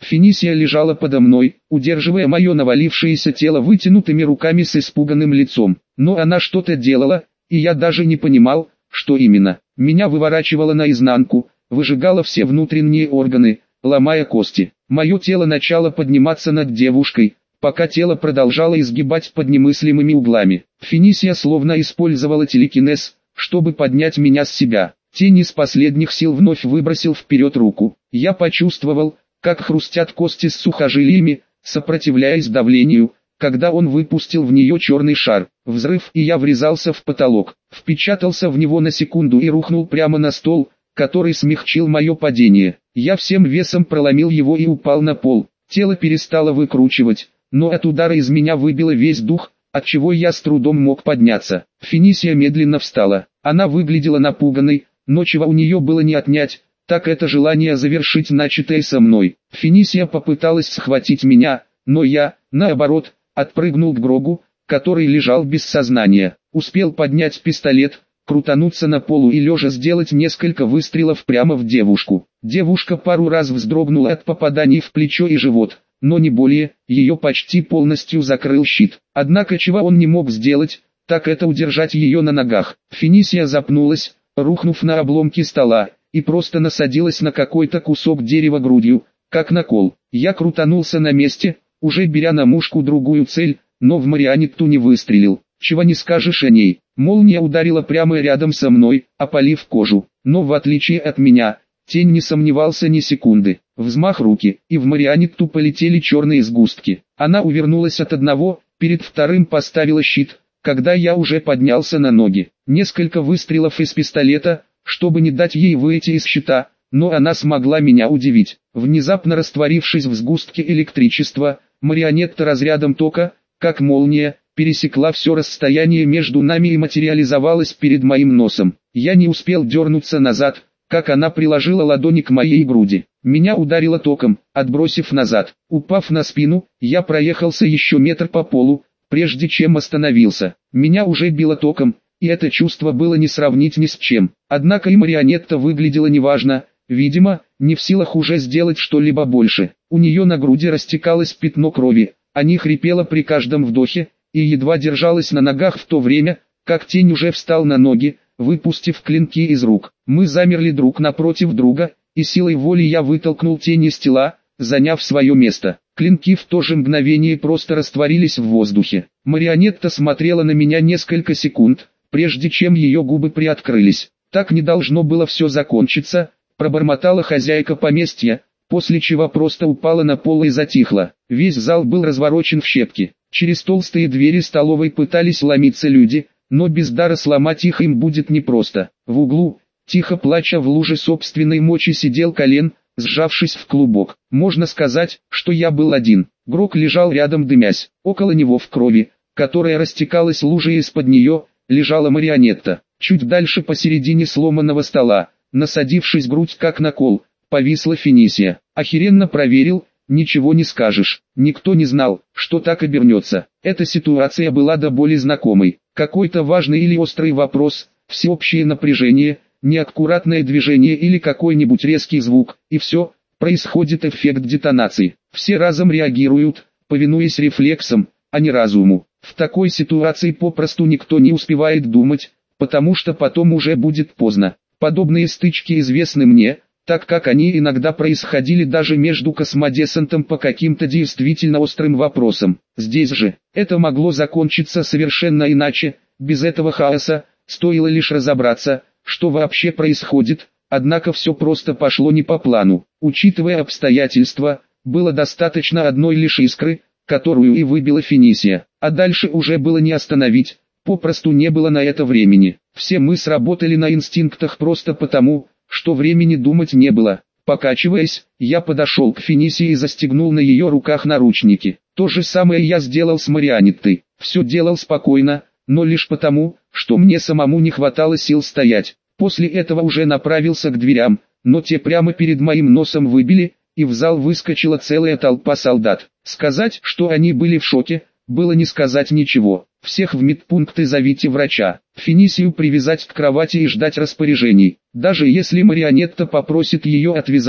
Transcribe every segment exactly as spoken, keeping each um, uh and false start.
Финисия лежала подо мной, удерживая мое навалившееся тело вытянутыми руками с испуганным лицом. Но она что-то делала, и я даже не понимал, что именно. Меня выворачивало наизнанку, выжигало все внутренние органы, ломая кости. Мое тело начало подниматься над девушкой, пока тело продолжало изгибать под немыслимыми углами. Финисия словно использовала телекинез, чтобы поднять меня с себя. Тень из последних сил вновь выбросил вперед руку. Я почувствовал, как хрустят кости с сухожилиями, сопротивляясь давлению, когда он выпустил в нее черный шар. Взрыв, и я врезался в потолок, впечатался в него на секунду и рухнул прямо на стол, который смягчил мое падение. Я всем весом проломил его и упал на пол. Тело перестало выкручивать, но от удара из меня выбило весь дух, отчего я с трудом мог подняться. Финисия медленно встала. Она выглядела напуганной, но чего у нее было не отнять, так это желание завершить начатое со мной. Финисия попыталась схватить меня, но я, наоборот, отпрыгнул к Грогу, который лежал без сознания. Успел поднять пистолет, крутануться на полу и лежа сделать несколько выстрелов прямо в девушку. Девушка пару раз вздрогнула от попаданий в плечо и живот, но не более, ее почти полностью закрыл щит. Однако чего он не мог сделать, так это удержать ее на ногах. Финисия запнулась, рухнув на обломки стола, и просто насадилась на какой-то кусок дерева грудью, как на кол. Я крутанулся на месте, уже беря на мушку другую цель, но в марионетту не выстрелил. Чего не скажешь о ней. Молния ударила прямо рядом со мной, опалив кожу. Но в отличие от меня, тень не сомневался ни секунды. Взмах руки, и в марионетту полетели черные сгустки. Она увернулась от одного, перед вторым поставила щит, когда я уже поднялся на ноги. Несколько выстрелов из пистолета, чтобы не дать ей выйти из щита, но она смогла меня удивить. Внезапно растворившись в сгустке электричества, марионетта разрядом тока, как молния, пересекла все расстояние между нами и материализовалась перед моим носом. Я не успел дернуться назад, как она приложила ладони к моей груди. Меня ударило током, отбросив назад. Упав на спину, я проехался еще метр по полу, прежде чем остановился. Меня уже било током, и это чувство было не сравнить ни с чем. Однако и марионетта выглядела неважно, видимо, не в силах уже сделать что-либо больше. У нее на груди растекалось пятно крови, а не хрипела при каждом вдохе, и едва держалась на ногах в то время, как тень уже встал на ноги, выпустив клинки из рук. Мы замерли друг напротив друга, и силой воли я вытолкнул тень из тела, заняв свое место. Клинки в то же мгновение просто растворились в воздухе. Марионетта смотрела на меня несколько секунд, прежде чем ее губы приоткрылись. Так не должно было все закончиться, пробормотала хозяйка поместья, после чего просто упала на пол и затихла. Весь зал был разворочен в щепки. Через толстые двери столовой пытались ломиться люди, но без дара сломать их им будет непросто. В углу, тихо плача в луже собственной мочи, сидел Колен, сжавшись в клубок. Можно сказать, что я был один. Грог лежал рядом, дымясь. Около него в крови, которая растекалась лужей из-под нее, лежала марионетта. Чуть дальше посередине сломанного стола, насадившись грудь как на кол, повисла Финисия. Охеренно проверил, ничего не скажешь. Никто не знал, что так обернется. Эта ситуация была до боли знакомой. Какой-то важный или острый вопрос, всеобщее напряжение, неаккуратное движение или какой-нибудь резкий звук, и все, происходит эффект детонации. Все разом реагируют, повинуясь рефлексам, а не разуму. В такой ситуации попросту никто не успевает думать, потому что потом уже будет поздно. Подобные стычки известны мне, так как они иногда происходили даже между космодесантом по каким-то действительно острым вопросам. Здесь же, это могло закончиться совершенно иначе, без этого хаоса, стоило лишь разобраться, что вообще происходит, однако все просто пошло не по плану. Учитывая обстоятельства, было достаточно одной лишь искры, которую и выбила Финисия, а дальше уже было не остановить, попросту не было на это времени. Все мы сработали на инстинктах просто потому, что времени думать не было. Покачиваясь, я подошел к Финисии и застегнул на ее руках наручники. То же самое я сделал с марионеттой. Все делал спокойно, но лишь потому, что мне самому не хватало сил стоять. После этого уже направился к дверям, но те прямо перед моим носом выбили, и в зал выскочила целая толпа солдат. Сказать, что они были в шоке, было не сказать ничего. Всех в медпункты зовите врача. Финисию привязать к кровати и ждать распоряжений. Даже если марионетта попросит ее отвязать,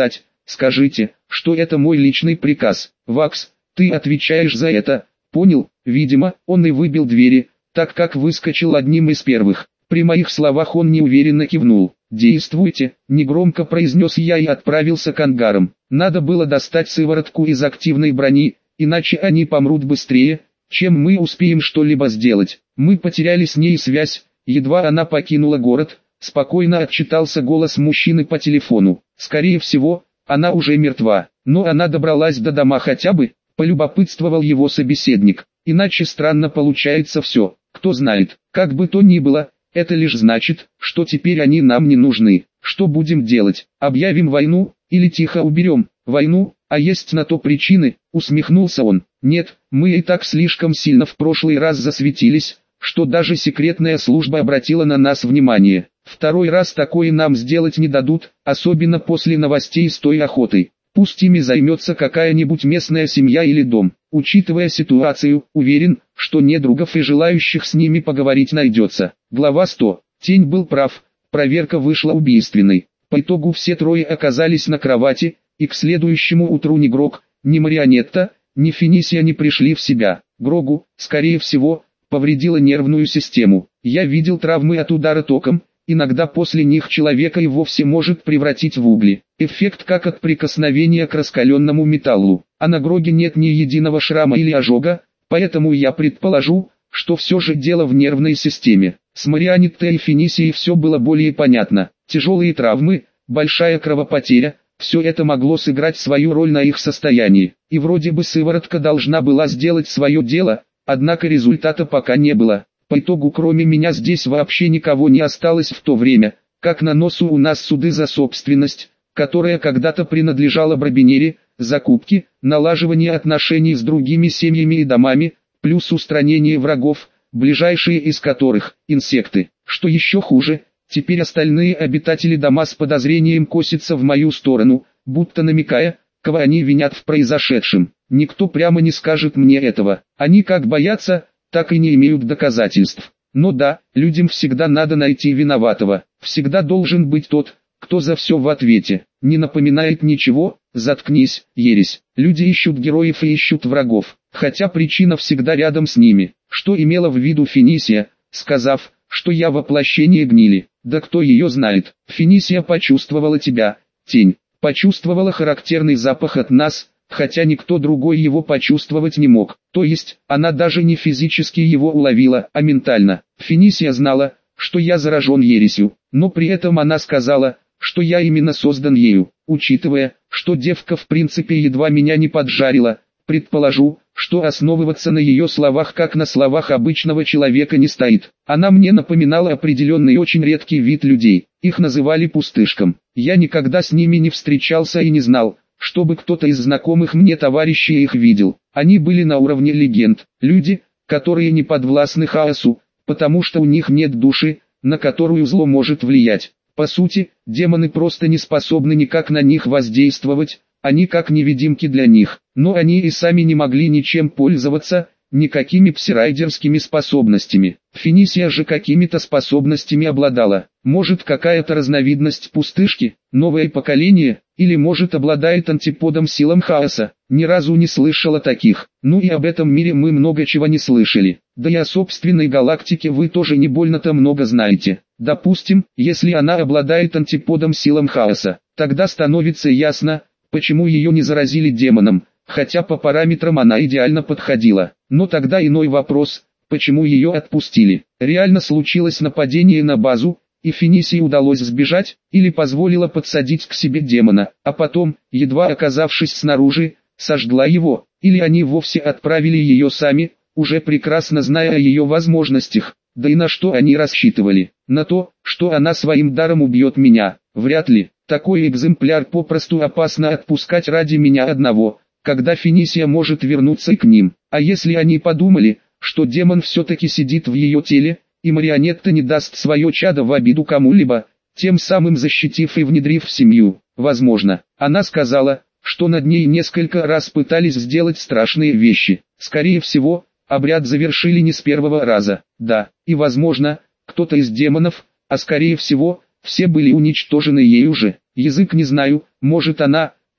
скажите, что это мой личный приказ. Вакс, ты отвечаешь за это, понял? Видимо, он и выбил двери, так как выскочил одним из первых. При моих словах он неуверенно кивнул. «Действуйте», — негромко произнес я и отправился к ангарам. Надо было достать сыворотку из активной брони, иначе они помрут быстрее, чем мы успеем что-либо сделать. Мы потеряли с ней связь, едва она покинула город, спокойно отчитался голос мужчины по телефону. Скорее всего, она уже мертва, но она добралась до дома хотя бы, полюбопытствовал его собеседник. Иначе странно получается все, кто знает, как бы то ни было. Это лишь значит, что теперь они нам не нужны. Что будем делать? Объявим войну, или тихо уберем? Войну? А есть на то причины? Усмехнулся он. Нет, мы и так слишком сильно в прошлый раз засветились, что даже секретная служба обратила на нас внимание. Второй раз такое нам сделать не дадут, особенно после новостей с той охотой. Пусть ими займется какая-нибудь местная семья или дом. Учитывая ситуацию, уверен, что недругов и желающих с ними поговорить найдется. Глава сто. Тень был прав, проверка вышла убийственной. По итогу все трое оказались на кровати, и к следующему утру ни Грог, ни Марионетта, ни Финисия не пришли в себя. Грогу, скорее всего, повредила нервную систему. Я видел травмы от удара током, иногда после них человека и вовсе может превратить в угли. Эффект как от прикосновения к раскаленному металлу. А на Гроге нет ни единого шрама или ожога, поэтому я предположу, что все же дело в нервной системе. С Марионеттой и Финисией все было более понятно. Тяжелые травмы, большая кровопотеря, все это могло сыграть свою роль на их состоянии. И вроде бы сыворотка должна была сделать свое дело, однако результата пока не было. По итогу кроме меня здесь вообще никого не осталось в то время, как на носу у нас суды за собственность, которая когда-то принадлежала Брабинере, закупки, налаживание отношений с другими семьями и домами, плюс устранение врагов, ближайшие из которых – инсекты. Что еще хуже, теперь остальные обитатели дома с подозрением косятся в мою сторону, будто намекая, кого они винят в произошедшем. Никто прямо не скажет мне этого. Они как боятся, так и не имеют доказательств. Но да, людям всегда надо найти виноватого. Всегда должен быть тот, кто за все в ответе. Не напоминает ничего, заткнись, ересь. Люди ищут героев и ищут врагов, хотя причина всегда рядом с ними. Что имела в виду Финисия, сказав, что я воплощение гнили? Да кто ее знает? Финисия почувствовала тебя, тень. Почувствовала характерный запах от нас, хотя никто другой его почувствовать не мог. То есть, она даже не физически его уловила, а ментально. Финисия знала, что я заражен ересью, но при этом она сказала, что я именно создан ею. Учитывая, что девка в принципе едва меня не поджарила, предположу, что основываться на ее словах как на словах обычного человека не стоит. Она мне напоминала определенный очень редкий вид людей, их называли пустышком. Я никогда с ними не встречался и не знал, чтобы кто-то из знакомых мне товарищей их видел. Они были на уровне легенд, люди, которые не подвластны хаосу, потому что у них нет души, на которую зло может влиять. По сути, демоны просто не способны никак на них воздействовать, они как невидимки для них, но они и сами не могли ничем пользоваться, никакими псирайдерскими способностями. Финисия же какими-то способностями обладала. Может какая-то разновидность пустышки, новое поколение, или может обладает антиподом силам хаоса. Ни разу не слышала таких. Ну и об этом мире мы много чего не слышали. Да и о собственной галактике вы тоже не больно-то много знаете. Допустим, если она обладает антиподом силам хаоса, тогда становится ясно, почему ее не заразили демоном, хотя по параметрам она идеально подходила. Но тогда иной вопрос, почему ее отпустили. Реально случилось нападение на базу, и Финисии удалось сбежать, или позволила подсадить к себе демона, а потом, едва оказавшись снаружи, сожгла его, или они вовсе отправили ее сами, уже прекрасно зная о ее возможностях. Да и на что они рассчитывали? На то, что она своим даром убьет меня? Вряд ли. Такой экземпляр попросту опасно отпускать ради меня одного, когда Финисия может вернуться и к ним. А если они подумали, что демон все-таки сидит в ее теле, и Марионетта не даст свое чадо в обиду кому-либо, тем самым защитив и внедрив в семью? Возможно. Она сказала, что над ней несколько раз пытались сделать страшные вещи. Скорее всего, обряд завершили не с первого раза. Да, и возможно, кто-то из демонов, а скорее всего, все были уничтожены ею же. Язык не знаю, может она,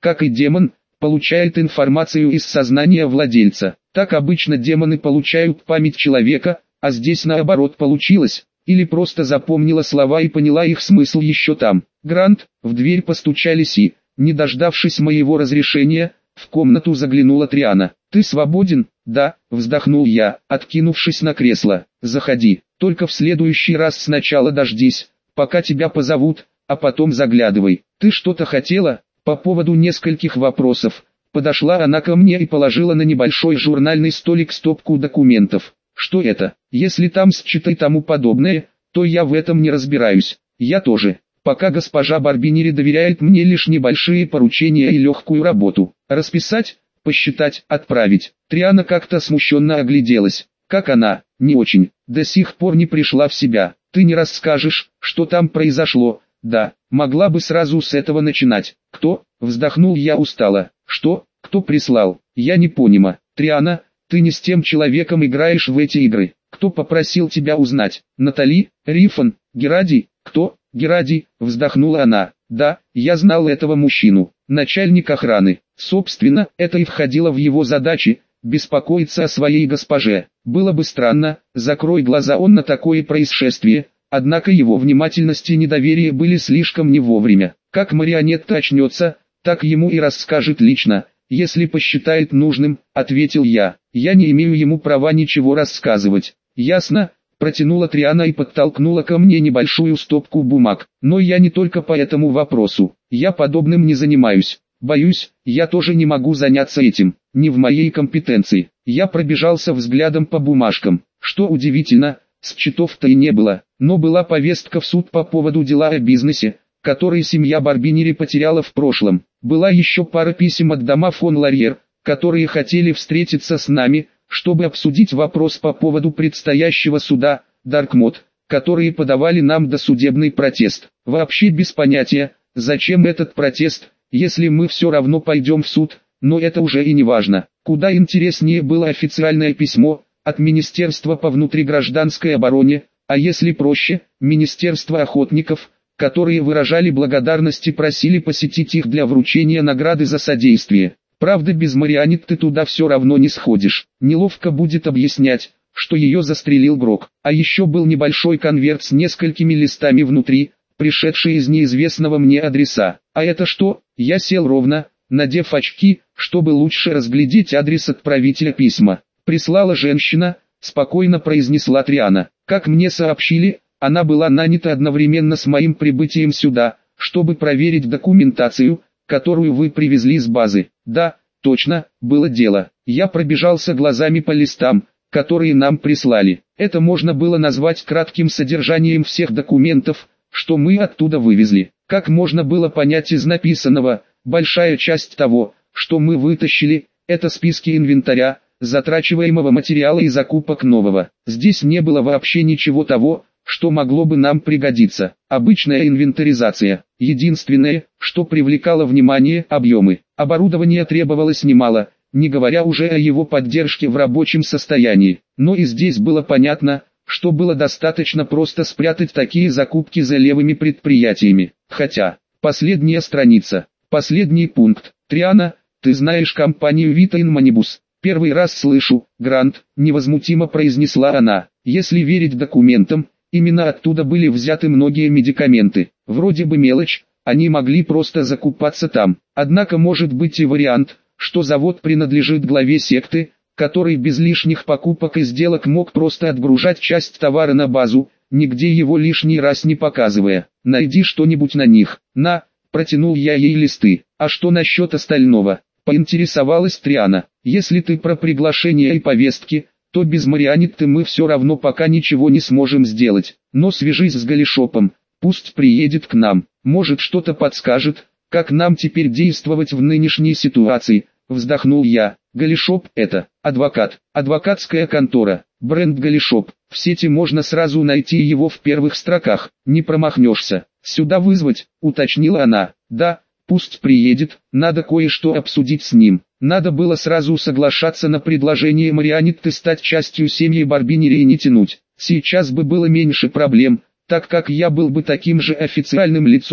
как и демон, получает информацию из сознания владельца. Так обычно демоны получают память человека, а здесь наоборот получилось, или просто запомнила слова и поняла их смысл еще там. Грант, в дверь постучались и, не дождавшись моего разрешения, в комнату заглянула Триана. «Ты свободен?» «Да», вздохнул я, откинувшись на кресло. «Заходи, только в следующий раз сначала дождись, пока тебя позовут, а потом заглядывай. Ты что-то хотела?» По поводу нескольких вопросов. Подошла она ко мне и положила на небольшой журнальный столик стопку документов. «Что это? Если там счет и тому подобное, то я в этом не разбираюсь. Я тоже. Пока госпожа Барбинери доверяет мне лишь небольшие поручения и легкую работу. Расписать, посчитать, отправить». Триана как-то смущенно огляделась. «Как она?» «Не очень. До сих пор не пришла в себя. Ты не расскажешь, что там произошло?» «Да, могла бы сразу с этого начинать». «Кто?» Вздохнул я устало. «Что? Кто прислал?» «Я не понимаю. Триана, ты не с тем человеком играешь в эти игры. Кто попросил тебя узнать?» «Натали? Рифон? Герадий?» «Кто?» «Герадий», вздохнула она. «Да, я знал этого мужчину. Начальник охраны. Собственно, это и входило в его задачи, беспокоиться о своей госпоже. Было бы странно, закрой глаза он на такое происшествие». Однако его внимательность и недоверие были слишком не вовремя. Как марионетка очнется, так ему и расскажет лично, если посчитает нужным, ответил я. Я не имею ему права ничего рассказывать. Ясно? Протянула Триана и подтолкнула ко мне небольшую стопку бумаг. Но я не только по этому вопросу. Я подобным не занимаюсь. Боюсь, я тоже не могу заняться этим. Не в моей компетенции. Я пробежался взглядом по бумажкам. Что удивительно, счетов-то и не было. Но была повестка в суд по поводу дела о бизнесе, который семья Барбинери потеряла в прошлом. Была еще пара писем от дома фон Ларьер, которые хотели встретиться с нами, чтобы обсудить вопрос по поводу предстоящего суда, Даркмод, которые подавали нам досудебный протест. Вообще без понятия, зачем этот протест, если мы все равно пойдем в суд, но это уже и не важно. Куда интереснее было официальное письмо от Министерства по внутригражданской обороне, а если проще, Министерство охотников, которые выражали благодарность и просили посетить их для вручения награды за содействие. Правда, без марионетки ты туда все равно не сходишь. Неловко будет объяснять, что ее застрелил Грок. А еще был небольшой конверт с несколькими листами внутри, пришедший из неизвестного мне адреса. А это что? Я сел ровно, надев очки, чтобы лучше разглядеть адрес отправителя письма. Прислала женщина, спокойно произнесла Триана. Как мне сообщили, она была нанята одновременно с моим прибытием сюда, чтобы проверить документацию, которую вы привезли с базы. Да, точно, было дело. Я пробежался глазами по листам, которые нам прислали. Это можно было назвать кратким содержанием всех документов, что мы оттуда вывезли. Как можно было понять из написанного, большая часть того, что мы вытащили, это списки инвентаря, затрачиваемого материала и закупок нового. Здесь не было вообще ничего того, что могло бы нам пригодиться. Обычная инвентаризация. Единственное, что привлекало внимание, объемы. Оборудования требовалось немало, не говоря уже о его поддержке в рабочем состоянии. Но и здесь было понятно, что было достаточно просто спрятать такие закупки за левыми предприятиями. Хотя, последняя страница, последний пункт. Триана, ты знаешь компанию Vitain Manibus? Первый раз слышу, Грант, невозмутимо произнесла она. Если верить документам, именно оттуда были взяты многие медикаменты. Вроде бы мелочь, они могли просто закупаться там. Однако может быть и вариант, что завод принадлежит главе секты, который без лишних покупок и сделок мог просто отгружать часть товара на базу, нигде его лишний раз не показывая. Найди что-нибудь на них. На, протянул я ей листы. А что насчет остального? Поинтересовалась Триана. Если ты про приглашение и повестки, то без марионетки мы все равно пока ничего не сможем сделать. Но свяжись с Галишопом, пусть приедет к нам, может что-то подскажет, как нам теперь действовать в нынешней ситуации. Вздохнул я. Галишоп – это адвокат, адвокатская контора, бренд Галишоп. В сети можно сразу найти его в первых строках, не промахнешься. Сюда вызвать, уточнила она. Да, пусть приедет, надо кое-что обсудить с ним. Надо было сразу соглашаться на предложение марионетки стать частью семьи Барбинери и не тянуть. Сейчас бы было меньше проблем, так как я был бы таким же официальным лицом,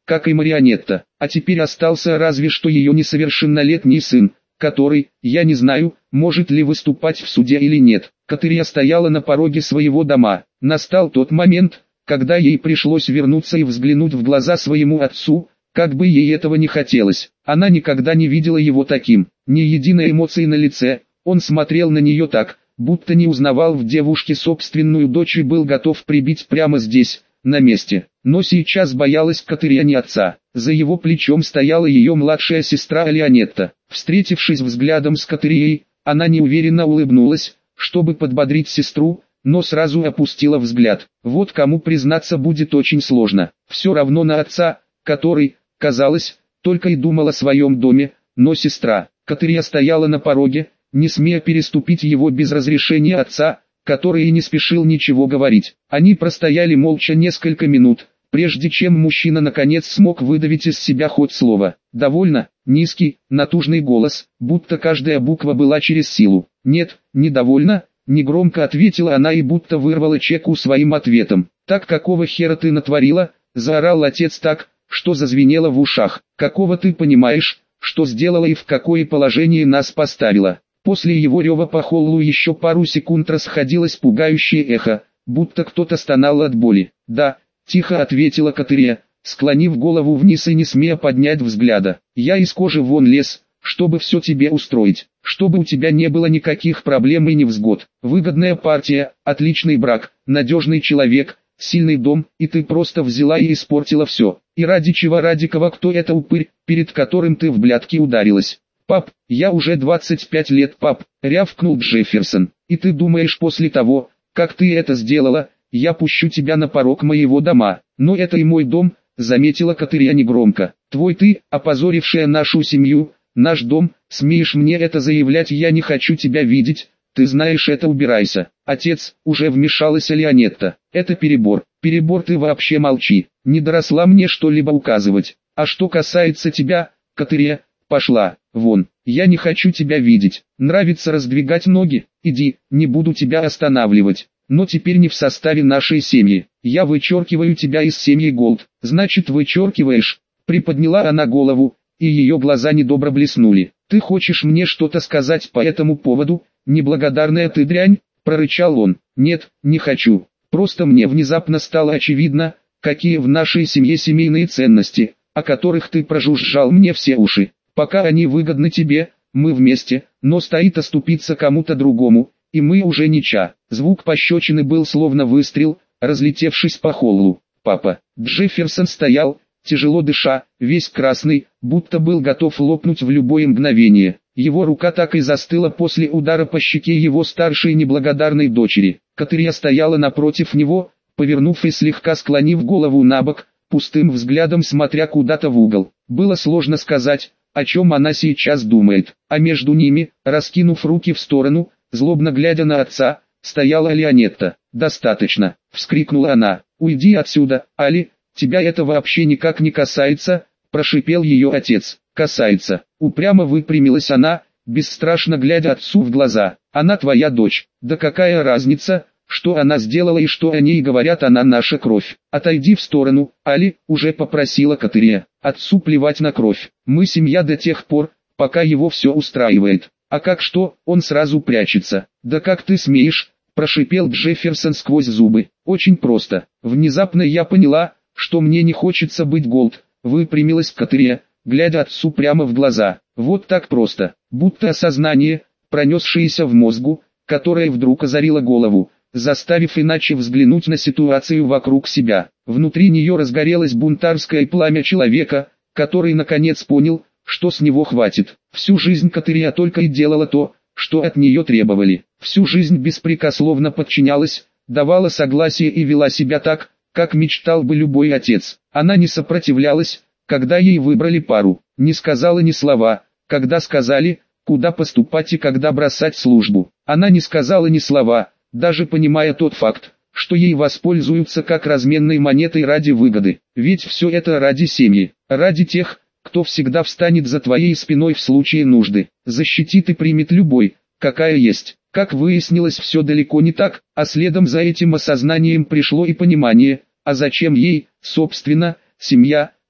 как и Марионетта. А теперь остался разве что ее несовершеннолетний сын, который, я не знаю, может ли выступать в суде или нет. Катерия стояла на пороге своего дома. Настал тот момент, когда ей пришлось вернуться и взглянуть в глаза своему отцу, как бы ей этого не хотелось. Она никогда не видела его таким, ни единой эмоции на лице. Он смотрел на нее так, будто не узнавал в девушке собственную дочь и был готов прибить прямо здесь, на месте. Но сейчас боялась Катерия не отца. За его плечом стояла ее младшая сестра Леонетта. Встретившись взглядом с Катерией, она неуверенно улыбнулась, чтобы подбодрить сестру, но сразу опустила взгляд. Вот кому признаться будет очень сложно. Все равно на отца, который, казалось, только и думал о своем доме, но сестра. Катерия стояла на пороге, не смея переступить его без разрешения отца, который и не спешил ничего говорить. Они простояли молча несколько минут, прежде чем мужчина наконец смог выдавить из себя хоть слово. Довольно, низкий, натужный голос, будто каждая буква была через силу. «Нет, недовольна», — негромко ответила она и будто вырвала чеку своим ответом. «Так какого хера ты натворила?» — заорал отец так, что зазвенело в ушах. «Какого ты понимаешь, что сделала и в какое положение нас поставила?» После его рева по холлу еще пару секунд расходилось пугающее эхо, будто кто-то стонал от боли. «Да», — тихо ответила Катерия, склонив голову вниз и не смея поднять взгляда. «Я из кожи вон лез, чтобы все тебе устроить, чтобы у тебя не было никаких проблем и невзгод. Выгодная партия, отличный брак, надежный человек, сильный дом, и ты просто взяла и испортила все. И ради чего, ради кого, кто это упырь, перед которым ты в блядки ударилась?» «Пап, я уже двадцать пять лет, пап», — рявкнул Джефферсон. «И ты думаешь, после того, как ты это сделала, я пущу тебя на порог моего дома?» «Но это и мой дом», — заметила Катерия негромко. «Твой ты, опозорившая нашу семью, наш дом, смеешь мне это заявлять? Я не хочу тебя видеть, ты знаешь это, убирайся». «Отец», — уже вмешалась Леонетта. «Это перебор, перебор, ты вообще молчи, не доросла мне что-либо указывать. А что касается тебя, Катерия, пошла вон, я не хочу тебя видеть. Нравится раздвигать ноги? Иди, не буду тебя останавливать. Но теперь не в составе нашей семьи. Я вычеркиваю тебя из семьи Голд». «Значит, вычеркиваешь?» Приподняла она голову, и ее глаза недобро блеснули. «Ты хочешь мне что-то сказать по этому поводу, неблагодарная ты дрянь?» Прорычал он. «Нет, не хочу. Просто мне внезапно стало очевидно, какие в нашей семье семейные ценности, о которых ты прожужжал мне все уши. Пока они выгодны тебе, мы вместе, но стоит оступиться кому-то другому, и мы уже ничья». Звук пощечины был словно выстрел, разлетевшись по холлу. «Папа». Джефферсон стоял, тяжело дыша, весь красный, будто был готов лопнуть в любое мгновение. Его рука так и застыла после удара по щеке его старшей неблагодарной дочери. Катерия стояла напротив него, повернув и слегка склонив голову набок, пустым взглядом смотря куда-то в угол. Было сложно сказать, о чем она сейчас думает, а между ними, раскинув руки в сторону, злобно глядя на отца, стояла Леонетта. «Достаточно!» — вскрикнула она. «Уйди отсюда, Али, тебя это вообще никак не касается!» — прошипел ее отец. «Касается!» — упрямо выпрямилась она, бесстрашно глядя отцу в глаза. «Она твоя дочь, да какая разница, что она сделала и что о ней говорят, она наша кровь. Отойди в сторону, Али», — уже попросила Катерия. «Отцу плевать на кровь, мы семья до тех пор, пока его все устраивает. А как что, он сразу прячется». «Да как ты смеешь?» — прошипел Джефферсон сквозь зубы. «Очень просто. Внезапно я поняла, что мне не хочется быть Голд», — выпрямилась Катерия, глядя отцу прямо в глаза. Вот так просто, будто осознание, пронесшееся в мозгу, которое вдруг озарило голову, заставив иначе взглянуть на ситуацию вокруг себя. Внутри нее разгорелось бунтарское пламя человека, который наконец понял, что с него хватит. Всю жизнь Катерия только и делала то, что от нее требовали. Всю жизнь беспрекословно подчинялась, давала согласие и вела себя так, как мечтал бы любой отец. Она не сопротивлялась, когда ей выбрали пару, не сказала ни слова, когда сказали, куда поступать и когда бросать службу. Она не сказала ни слова, даже понимая тот факт, что ей воспользуются как разменной монетой ради выгоды. Ведь все это ради семьи, ради тех, кто всегда встанет за твоей спиной в случае нужды, защитит и примет любой, какая есть. Как выяснилось, все далеко не так, а следом за этим осознанием пришло и понимание, а зачем ей, собственно, семья,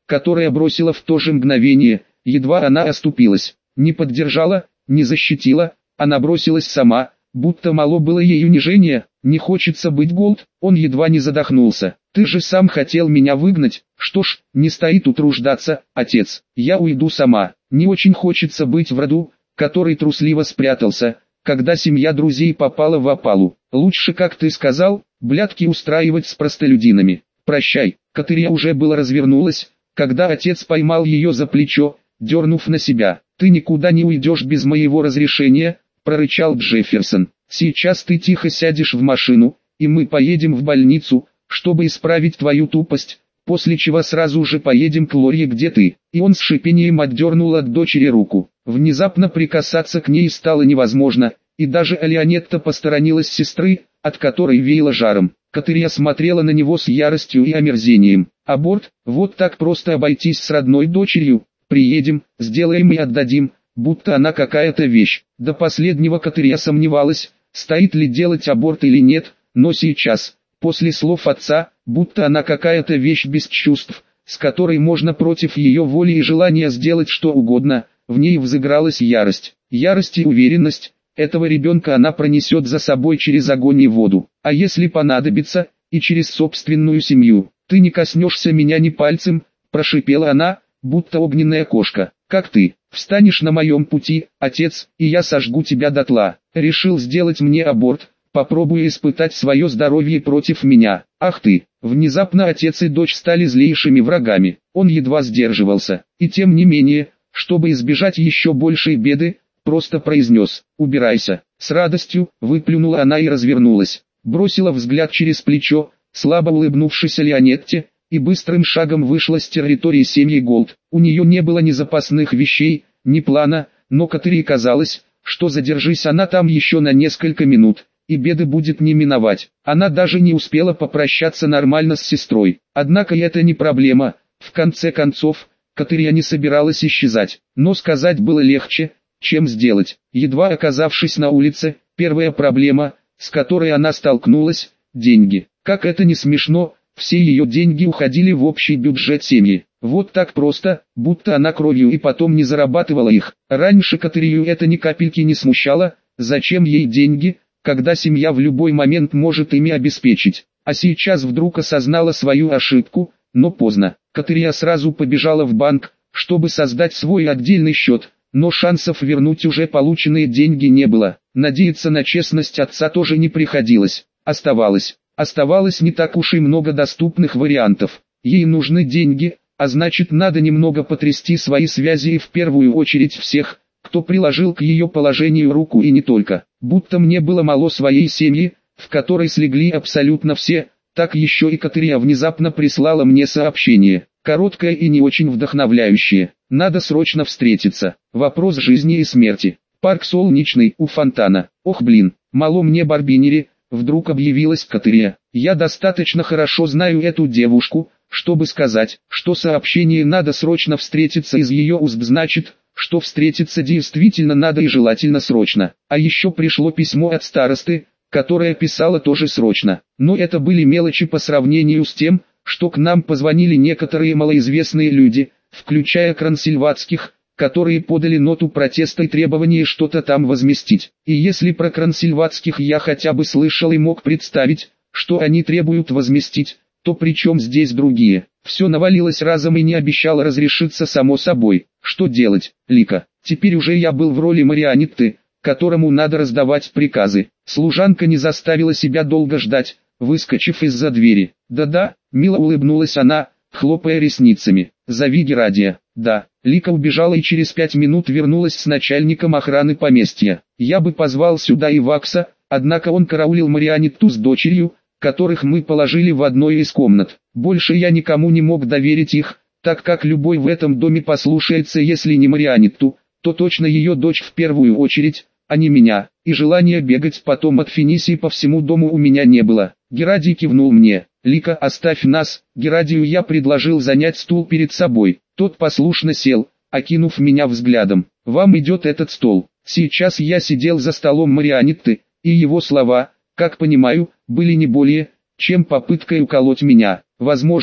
которое бросила в то же мгновение, едва она оступилась. Не поддержала, не защитила, она бросилась сама, будто мало было ей унижения. Не хочется быть Голд, он едва не задохнулся. Ты же сам хотел меня выгнать. Что ж, не стоит утруждаться, отец. Я уйду сама. Не очень хочется быть в роду, который трусливо спрятался, когда семья друзей попала в опалу. Лучше, как ты сказал, блядки устраивать с простолюдинами. Прощай. Катерия уже было развернулась, когда отец поймал ее за плечо, дернув на себя. Ты никуда не уйдешь без моего разрешения, прорычал Джефферсон. Сейчас ты тихо сядешь в машину, и мы поедем в больницу, чтобы исправить твою тупость, после чего сразу же поедем к Лорье, где ты. И он с шипением отдернул от дочери руку. Внезапно прикасаться к ней стало невозможно, и даже Алионетта посторонилась сестры, от которой веяло жаром. Катерия смотрела на него с яростью и омерзением. Аборт, вот так просто обойтись с родной дочерью. Приедем, сделаем и отдадим, будто она какая-то вещь. До последнего Катерия сомневалась, стоит ли делать аборт или нет, но сейчас, после слов отца, будто она какая-то вещь без чувств, с которой можно против ее воли и желания сделать что угодно, в ней взыгралась ярость. Ярость и уверенность, этого ребенка она пронесет за собой через огонь и воду, а если понадобится, и через собственную семью. «Ты не коснешься меня ни пальцем», прошипела она, будто огненная кошка. «Как ты встанешь на моем пути, отец, и я сожгу тебя дотла. Решил сделать мне аборт, попробуя испытать свое здоровье против меня. Ах ты!» Внезапно отец и дочь стали злейшими врагами. Он едва сдерживался, и тем не менее, чтобы избежать еще большей беды, просто произнес: «Убирайся». С радостью выплюнула она и развернулась, бросила взгляд через плечо, слабо улыбнувшись Леонетте, и быстрым шагом вышла с территории семьи Голд. У нее не было ни запасных вещей, ни плана, но Катерии казалось, что задержись она там еще на несколько минут, и беды будет не миновать. Она даже не успела попрощаться нормально с сестрой. Однако это не проблема, в конце концов, Катерия не собиралась исчезать, но сказать было легче, чем сделать. Едва оказавшись на улице, первая проблема, с которой она столкнулась – деньги. Как это не смешно, все ее деньги уходили в общий бюджет семьи. Вот так просто, будто она кровью и потом не зарабатывала их. Раньше Катерию это ни капельки не смущало, зачем ей деньги, когда семья в любой момент может ими обеспечить. А сейчас вдруг осознала свою ошибку, но поздно. Катерия сразу побежала в банк, чтобы создать свой отдельный счет, но шансов вернуть уже полученные деньги не было. Надеяться на честность отца тоже не приходилось. Оставалось, оставалось не так уж и много доступных вариантов. Ей нужны деньги, а значит надо немного потрясти свои связи и в первую очередь всех, кто приложил к ее положению руку, и не только. Будто мне было мало своей семьи, в которой слегли абсолютно все, так еще и Катерия внезапно прислала мне сообщение, короткое и не очень вдохновляющее. Надо срочно встретиться. Вопрос жизни и смерти. Парк Солнечный, у фонтана. Ох блин, мало мне Барбинери, вдруг объявилась Катерия. Я достаточно хорошо знаю эту девушку, чтобы сказать, что сообщение «надо срочно встретиться» из ее уст значит, что встретиться действительно надо и желательно срочно. А еще пришло письмо от старосты, которое писала тоже срочно. Но это были мелочи по сравнению с тем, что к нам позвонили некоторые малоизвестные люди, включая Крансильватских, которые подали ноту протеста и требование что-то там возместить. И если про Крансильватских я хотя бы слышал и мог представить, что они требуют возместить, то при чем здесь другие? Все навалилось разом и не обещало разрешиться само собой. Что делать, Лика? Теперь уже я был в роли марионетты, которому надо раздавать приказы. Служанка не заставила себя долго ждать, выскочив из-за двери. «Да-да», мило улыбнулась она, хлопая ресницами. «Зови Герадия». «Да». Лика убежала и через пять минут вернулась с начальником охраны поместья. Я бы позвал сюда и Вакса, однако он караулил марионетту с дочерью, которых мы положили в одной из комнат. Больше я никому не мог доверить их, так как любой в этом доме послушается, если не марионетту, то точно ее дочь в первую очередь, а не меня, и желания бегать потом от Финисии по всему дому у меня не было. Герадий кивнул мне. «Лика, оставь нас». Герадию я предложил занять стул перед собой. Тот послушно сел, окинув меня взглядом. «Вам идет этот стол». Сейчас я сидел за столом марионетты, и его слова, как понимаю, были не более, чем попыткой уколоть меня. Возможно,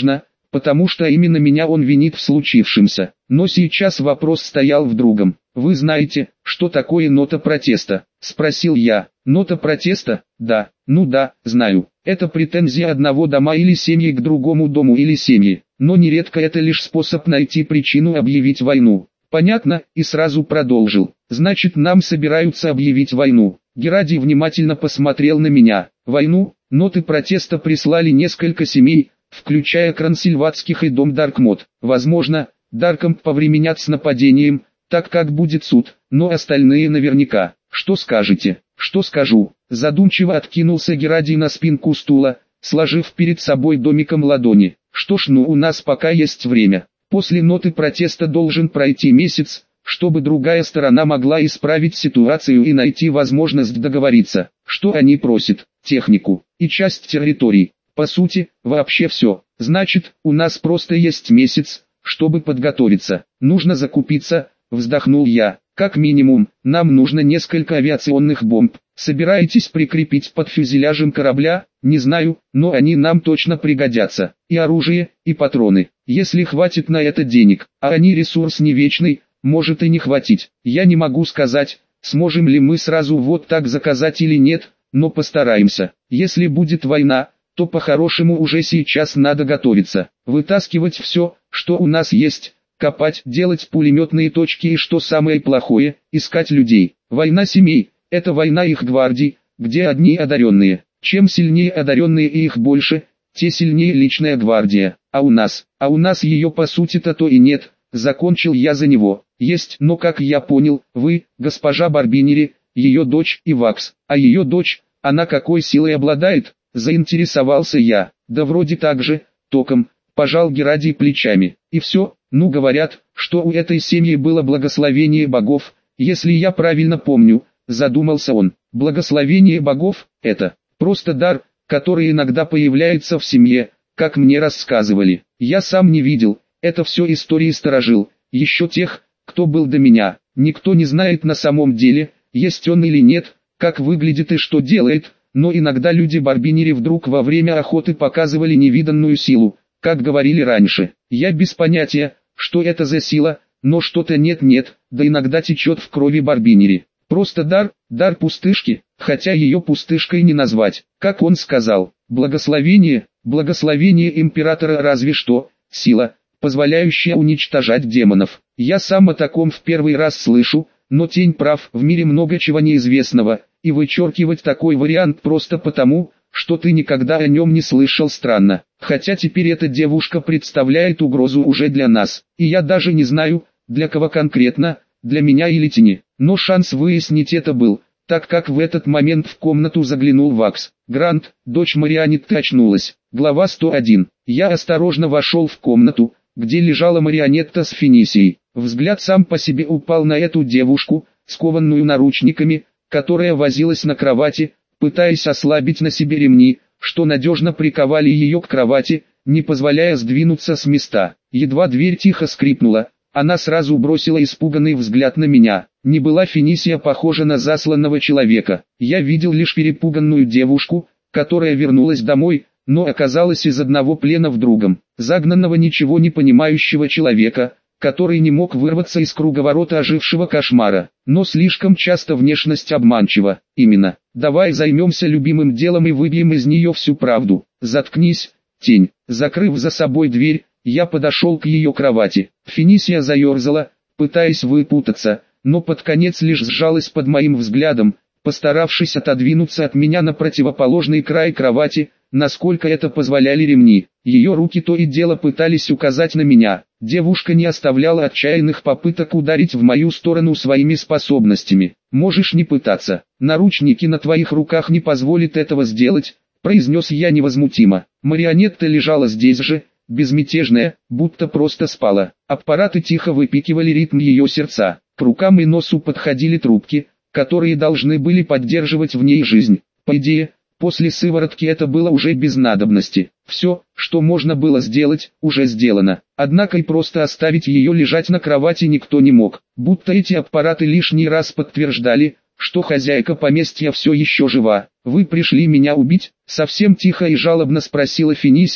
потому что именно меня он винит в случившемся. Но сейчас вопрос стоял в другом. «Вы знаете, что такое нота протеста?» – спросил я. «Нота протеста? Да, ну да, знаю. Это претензия одного дома или семьи к другому дому или семье. Но нередко это лишь способ найти причину объявить войну». «Понятно», и сразу продолжил. «Значит, нам собираются объявить войну». Герадий внимательно посмотрел на меня. «Войну?» Ноты протеста прислали несколько семей, включая Крансильватских и дом Даркмод. Возможно, Дарком повременят с нападением, так как будет суд, но остальные наверняка. «Что скажете?» «Что скажу?» Задумчиво откинулся Герадий на спинку стула, сложив перед собой домиком ладони. «Что ж, ну у нас пока есть время. После ноты протеста должен пройти месяц, чтобы другая сторона могла исправить ситуацию и найти возможность договориться. Что они просят? Технику и часть территорий. По сути, вообще все. Значит, у нас просто есть месяц, чтобы подготовиться. Нужно закупиться», вздохнул я. «Как минимум, нам нужно несколько авиационных бомб. Собираетесь прикрепить под фюзеляжем корабля? Не знаю, но они нам точно пригодятся. И оружие, и патроны. Если хватит на это денег, а они ресурс не вечный, может и не хватить. Я не могу сказать, сможем ли мы сразу вот так заказать или нет, но постараемся. Если будет война, то по-хорошему уже сейчас надо готовиться. Вытаскивать все, что у нас есть. Копать, делать пулеметные точки и, что самое плохое, искать людей. Война семей – это война их гвардий, где одни одаренные. Чем сильнее одаренные и их больше, те сильнее личная гвардия. А у нас, а у нас ее по сути-то то и нет, закончил я за него. Есть, но как я понял, вы, госпожа Барбинери, ее дочь и Вакс. А ее дочь, она какой силой обладает? Заинтересовался я. Да вроде так же, током, пожал Герадий плечами. И все. Ну говорят, что у этой семьи было благословение богов, если я правильно помню, задумался он. Благословение богов – это просто дар, который иногда появляется в семье, как мне рассказывали. Я сам не видел, это все истории сторожил, еще тех, кто был до меня. Никто не знает на самом деле, есть он или нет, как выглядит и что делает, но иногда люди Барбинери вдруг во время охоты показывали невиданную силу, как говорили раньше. Я без понятия, что это за сила, но что-то нет-нет, да иногда течет в крови Барбинери. Просто дар, дар пустышки, хотя ее пустышкой не назвать. Как он сказал, благословение, благословение императора разве что, сила, позволяющая уничтожать демонов. Я сам о таком в первый раз слышу, но Тень прав, в мире много чего неизвестного, и вычеркивать такой вариант просто потому, что ты никогда о нем не слышал, странно. Хотя теперь эта девушка представляет угрозу уже для нас, и я даже не знаю, для кого конкретно, для меня или Тени. Но шанс выяснить это был, так как в этот момент в комнату заглянул Вакс. Грант, дочь Марионетты, очнулась. Глава сто один. Я осторожно вошел в комнату, где лежала Марионетта с Финисией. Взгляд сам по себе упал на эту девушку, скованную наручниками, которая возилась на кровати, пытаясь ослабить на себе ремни, что надежно приковали ее к кровати, не позволяя сдвинуться с места. Едва дверь тихо скрипнула, она сразу бросила испуганный взгляд на меня. Не была Финисия похожа на засланного человека. Я видел лишь перепуганную девушку, которая вернулась домой, но оказалась из одного плена в другом. Загнанного, ничего не понимающего человека, который не мог вырваться из круговорота ожившего кошмара. Но слишком часто внешность обманчива. Именно. Давай займемся любимым делом и выбьем из нее всю правду. Заткнись, Тень. Закрыв за собой дверь, я подошел к ее кровати. Финисия заерзала, пытаясь выпутаться, но под конец лишь сжалась под моим взглядом, постаравшись отодвинуться от меня на противоположный край кровати, насколько это позволяли ремни. Ее руки то и дело пытались указать на меня. Девушка не оставляла отчаянных попыток ударить в мою сторону своими способностями. «Можешь не пытаться. Наручники на твоих руках не позволят этого сделать», — произнес я невозмутимо. Марионетта лежала здесь же, безмятежная, будто просто спала. Аппараты тихо выпикивали ритм ее сердца. К рукам и носу подходили трубки, которые должны были поддерживать в ней жизнь. По идее, после сыворотки это было уже без надобности. Все, что можно было сделать, уже сделано. Однако и просто оставить ее лежать на кровати никто не мог. Будто эти аппараты лишний раз подтверждали, что хозяйка поместья все еще жива. «Вы пришли меня убить?» — совсем тихо и жалобно спросила Финисия,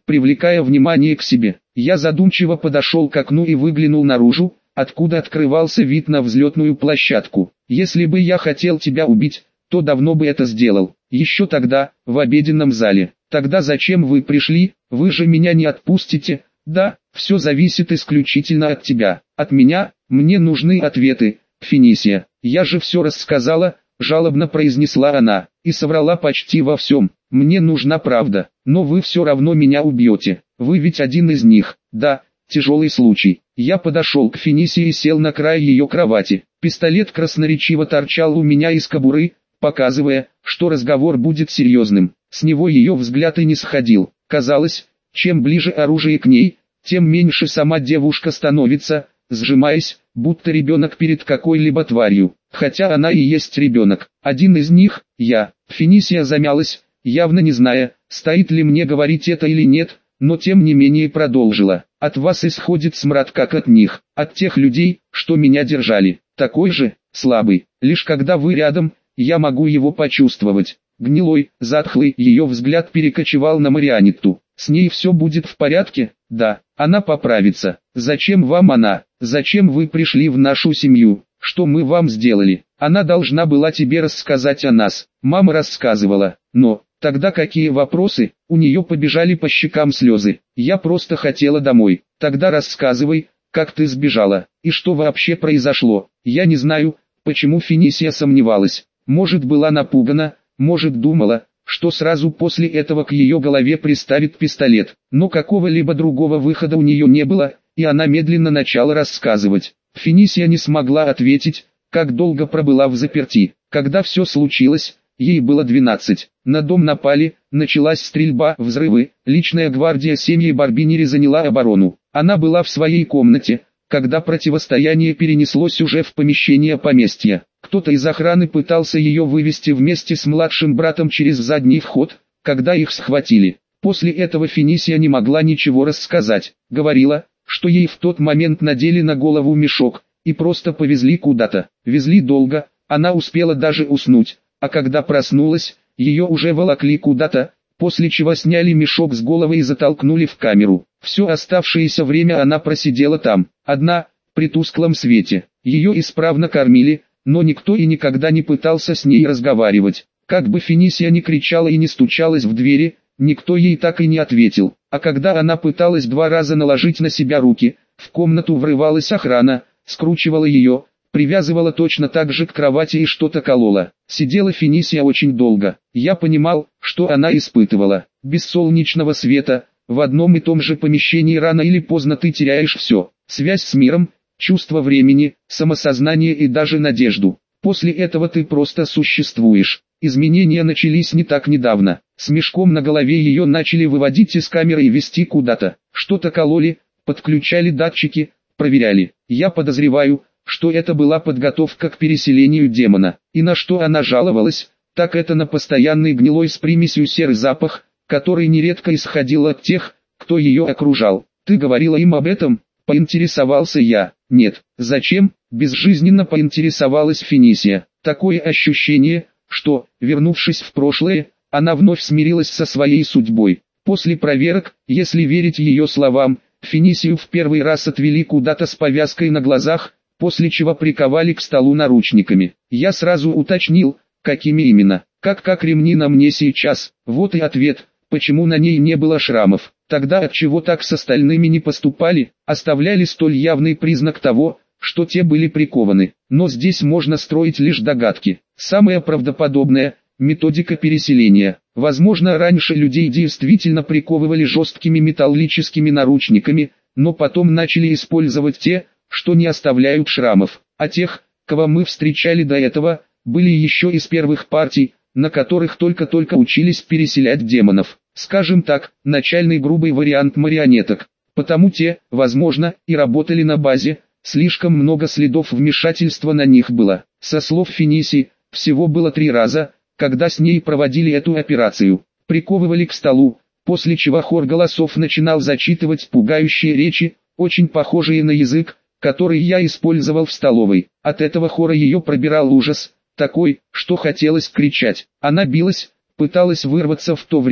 привлекая внимание к себе. Я задумчиво подошел к окну и выглянул наружу, откуда открывался вид на взлетную площадку. Если бы я хотел тебя убить, то давно бы это сделал. Еще тогда, в обеденном зале. Тогда зачем вы пришли? Вы же меня не отпустите. Да, все зависит исключительно от тебя. От меня, мне нужны ответы, Финисия. Я же все рассказала, жалобно произнесла она, и соврала почти во всем. Мне нужна правда, но вы все равно меня убьете. Вы ведь один из них. Да, тяжелый случай. Я подошел к Финисии и сел на край ее кровати. Пистолет красноречиво торчал у меня из кобуры, показывая, что разговор будет серьезным. С него ее взгляд и не сходил. Казалось, чем ближе оружие к ней, тем меньше сама девушка становится, сжимаясь, будто ребенок перед какой-либо тварью. Хотя она и есть ребенок. Один из них, я. Финисия замялась, явно не зная, стоит ли мне говорить это или нет, но тем не менее продолжила. От вас исходит смрад как от них, от тех людей, что меня держали. Такой же, слабый, лишь когда вы рядом, я могу его почувствовать. Гнилой, затхлый, ее взгляд перекочевал на Марианетту. С ней все будет в порядке? Да, она поправится. Зачем вам она? Зачем вы пришли в нашу семью? Что мы вам сделали? Она должна была тебе рассказать о нас. Мама рассказывала. Но, тогда какие вопросы? У нее побежали по щекам слезы. Я просто хотела домой. Тогда рассказывай, как ты сбежала. И что вообще произошло? Я не знаю, почему Финисия сомневалась. Может, была напугана, может, думала, что сразу после этого к ее голове приставит пистолет. Но какого-либо другого выхода у нее не было, и она медленно начала рассказывать. Финисия не смогла ответить, как долго пробыла в заперти. Когда все случилось, ей было двенадцать. На дом напали, началась стрельба, взрывы. Личная гвардия семьи Барбинери заняла оборону. Она была в своей комнате, когда противостояние перенеслось уже в помещение поместья. Кто-то из охраны пытался ее вывести вместе с младшим братом через задний вход, когда их схватили. После этого Финисия не могла ничего рассказать. Говорила, что ей в тот момент надели на голову мешок, и просто повезли куда-то. Везли долго, она успела даже уснуть, а когда проснулась, ее уже волокли куда-то, после чего сняли мешок с головы и затолкнули в камеру. Все оставшееся время она просидела там, одна, при тусклом свете. Ее исправно кормили, но никто и никогда не пытался с ней разговаривать. Как бы Финисия ни кричала и не стучалась в двери, никто ей так и не ответил. А когда она пыталась два раза наложить на себя руки, в комнату врывалась охрана, скручивала ее, привязывала точно так же к кровати и что-то колола. Сидела Финисия очень долго. Я понимал, что она испытывала. Без солнечного света, в одном и том же помещении рано или поздно ты теряешь все. Связь с миром, чувство времени, самосознание и даже надежду. После этого ты просто существуешь. Изменения начались не так недавно. С мешком на голове ее начали выводить из камеры и везти куда-то. Что-то кололи, подключали датчики, проверяли. Я подозреваю, что это была подготовка к переселению демона. И на что она жаловалась, так это на постоянный гнилой с примесью серый запах, который нередко исходил от тех, кто ее окружал. Ты говорила им об этом? Поинтересовался я. Нет. Зачем? Безжизненно поинтересовалась Финисия. Такое ощущение, что, вернувшись в прошлое, она вновь смирилась со своей судьбой. После проверок, если верить ее словам, Финисию в первый раз отвели куда-то с повязкой на глазах, после чего приковали к столу наручниками. Я сразу уточнил, какими именно. Как как ремни на мне сейчас. Вот и ответ, почему на ней не было шрамов. Тогда отчего так с остальными не поступали, оставляли столь явный признак того, что те были прикованы. Но здесь можно строить лишь догадки. Самое правдоподобное – методика переселения. Возможно, раньше людей действительно приковывали жесткими металлическими наручниками, но потом начали использовать те, что не оставляют шрамов. А тех, кого мы встречали до этого, были еще из первых партий, на которых только-только учились переселять демонов. Скажем так, начальный грубый вариант марионеток. Потому те, возможно, и работали на базе, слишком много следов вмешательства на них было. Со слов Финисии, всего было три раза, когда с ней проводили эту операцию. Приковывали к столу, после чего хор голосов начинал зачитывать пугающие речи, очень похожие на язык, который я использовал в столовой. От этого хора ее пробирал ужас, такой, что хотелось кричать. Она билась, пыталась вырваться в то время,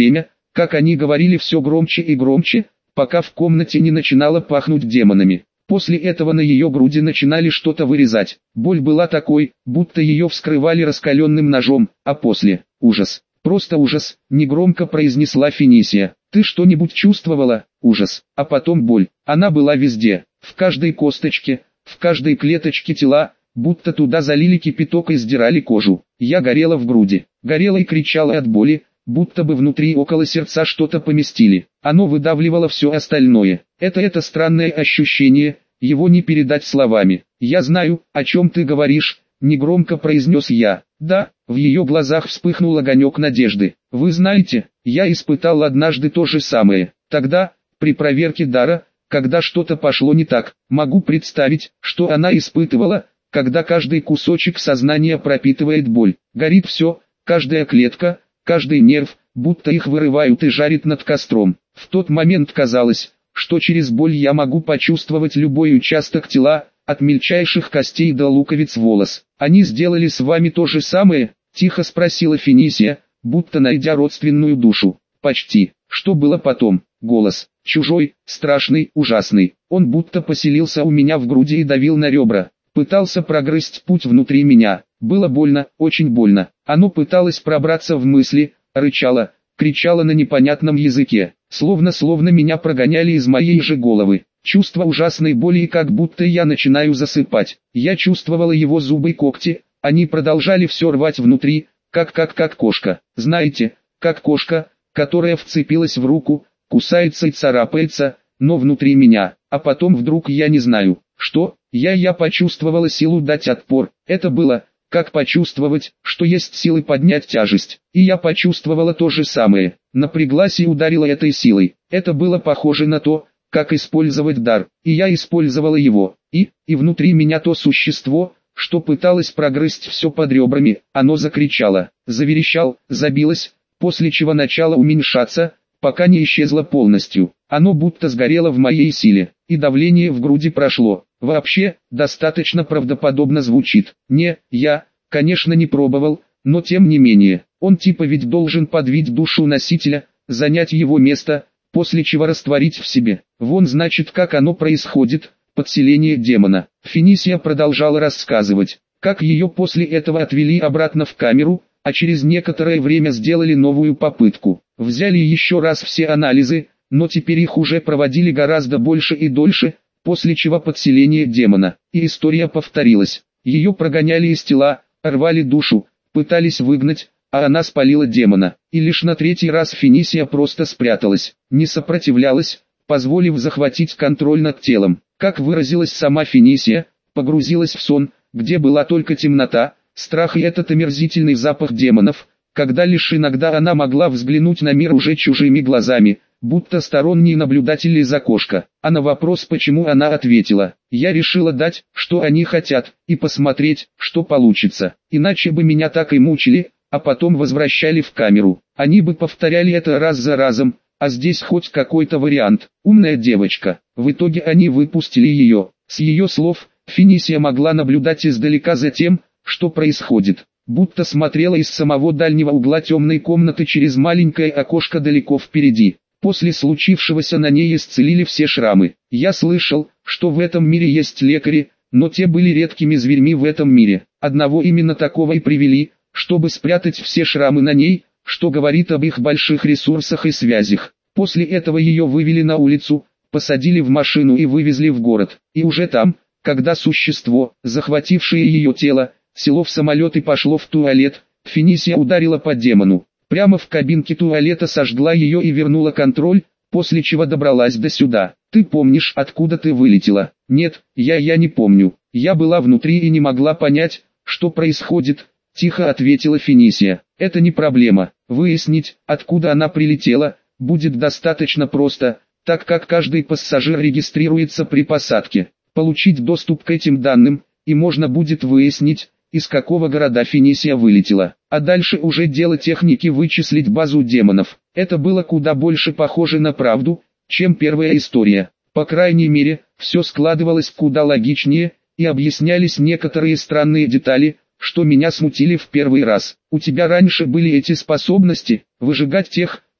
как они говорили все громче и громче, пока в комнате не начинало пахнуть демонами. После этого на ее груди начинали что-то вырезать. Боль была такой, будто ее вскрывали раскаленным ножом, а после – ужас. Просто ужас, негромко произнесла Финисия. Ты что-нибудь чувствовала? Ужас. А потом боль. Она была везде, в каждой косточке, в каждой клеточке тела, будто туда залили кипяток и сдирали кожу. Я горела в груди, горела и кричала от боли, будто бы внутри около сердца что-то поместили. Оно выдавливало все остальное. Это это странное ощущение, его не передать словами. Я знаю, о чем ты говоришь, негромко произнес я. Да, в ее глазах вспыхнул огонек надежды. Вы знаете, я испытал однажды то же самое. Тогда, при проверке дара, когда что-то пошло не так, могу представить, что она испытывала, когда каждый кусочек сознания пропитывает боль. Горит все, каждая клетка, каждый нерв, будто их вырывают и жарят над костром. В тот момент казалось, что через боль я могу почувствовать любой участок тела, от мельчайших костей до луковиц волос. Они сделали с вами то же самое? Тихо спросила Финисия, будто найдя родственную душу. Почти. Что было потом? Голос. Чужой, страшный, ужасный. Он будто поселился у меня в груди и давил на ребра. Пытался прогрызть путь внутри меня. Было больно, очень больно. Оно пыталось пробраться в мысли, рычало, кричало на непонятном языке. Словно-словно меня прогоняли из моей же головы. Чувство ужасной боли и как будто я начинаю засыпать. Я чувствовала его зубы и когти, они продолжали все рвать внутри, как-как-как кошка. Знаете, как кошка, которая вцепилась в руку, кусается и царапается, но внутри меня. А потом вдруг я не знаю, что, я-я почувствовала силу дать отпор. Это было, как почувствовать, что есть силы поднять тяжесть. И я почувствовала то же самое. Напряглась и ударила этой силой. Это было похоже на то, как использовать дар, и я использовала его, и, и внутри меня то существо, что пыталось прогрызть все под ребрами, оно закричало, заверещал, забилось, после чего начало уменьшаться, пока не исчезло полностью. Оно будто сгорело в моей силе, и давление в груди прошло. Вообще, достаточно правдоподобно звучит. Не, я, конечно, не пробовал, но тем не менее, он типа ведь должен подвить душу носителя, занять его место, после чего растворить в себе. Вон значит как оно происходит, подселение демона. Финисия продолжала рассказывать, как ее после этого отвели обратно в камеру, а через некоторое время сделали новую попытку. Взяли еще раз все анализы, но теперь их уже проводили гораздо больше и дольше, после чего подселение демона. И история повторилась. Ее прогоняли из тела, рвали душу, пытались выгнать, а она спалила демона. И лишь на третий раз Финисия просто спряталась, не сопротивлялась, позволив захватить контроль над телом. Как выразилась сама Финисия, погрузилась в сон, где была только темнота, страх и этот омерзительный запах демонов, когда лишь иногда она могла взглянуть на мир уже чужими глазами, будто сторонний наблюдатель из окошка. А на вопрос почему она ответила: «Я решила дать, что они хотят, и посмотреть, что получится, иначе бы меня так и мучили, а потом возвращали в камеру. Они бы повторяли это раз за разом, а здесь хоть какой-то вариант». Умная девочка. В итоге они выпустили ее. С ее слов, Финисия могла наблюдать издалека за тем, что происходит, будто смотрела из самого дальнего угла темной комнаты через маленькое окошко далеко впереди. После случившегося на ней исцелили все шрамы. Я слышал, что в этом мире есть лекари, но те были редкими зверьми в этом мире. Одного именно такого и привели, чтобы спрятать все шрамы на ней, что говорит об их больших ресурсах и связях. После этого ее вывели на улицу, посадили в машину и вывезли в город. И уже там, когда существо, захватившее ее тело, село в самолет и пошло в туалет, Финисия ударила по демону. Прямо в кабинке туалета сожгла ее и вернула контроль, после чего добралась до сюда. Ты помнишь, откуда ты вылетела? Нет, я я не помню. Я была внутри и не могла понять, что происходит. Тихо ответила Финисия. Это не проблема. Выяснить, откуда она прилетела, будет достаточно просто, так как каждый пассажир регистрируется при посадке. Получить доступ к этим данным, и можно будет выяснить, из какого города Финисия вылетела. А дальше уже дело техники вычислить базу демонов. Это было куда больше похоже на правду, чем первая история. По крайней мере, все складывалось куда логичнее, и объяснялись некоторые странные детали, что меня смутили в первый раз. У тебя раньше были эти способности, выжигать тех,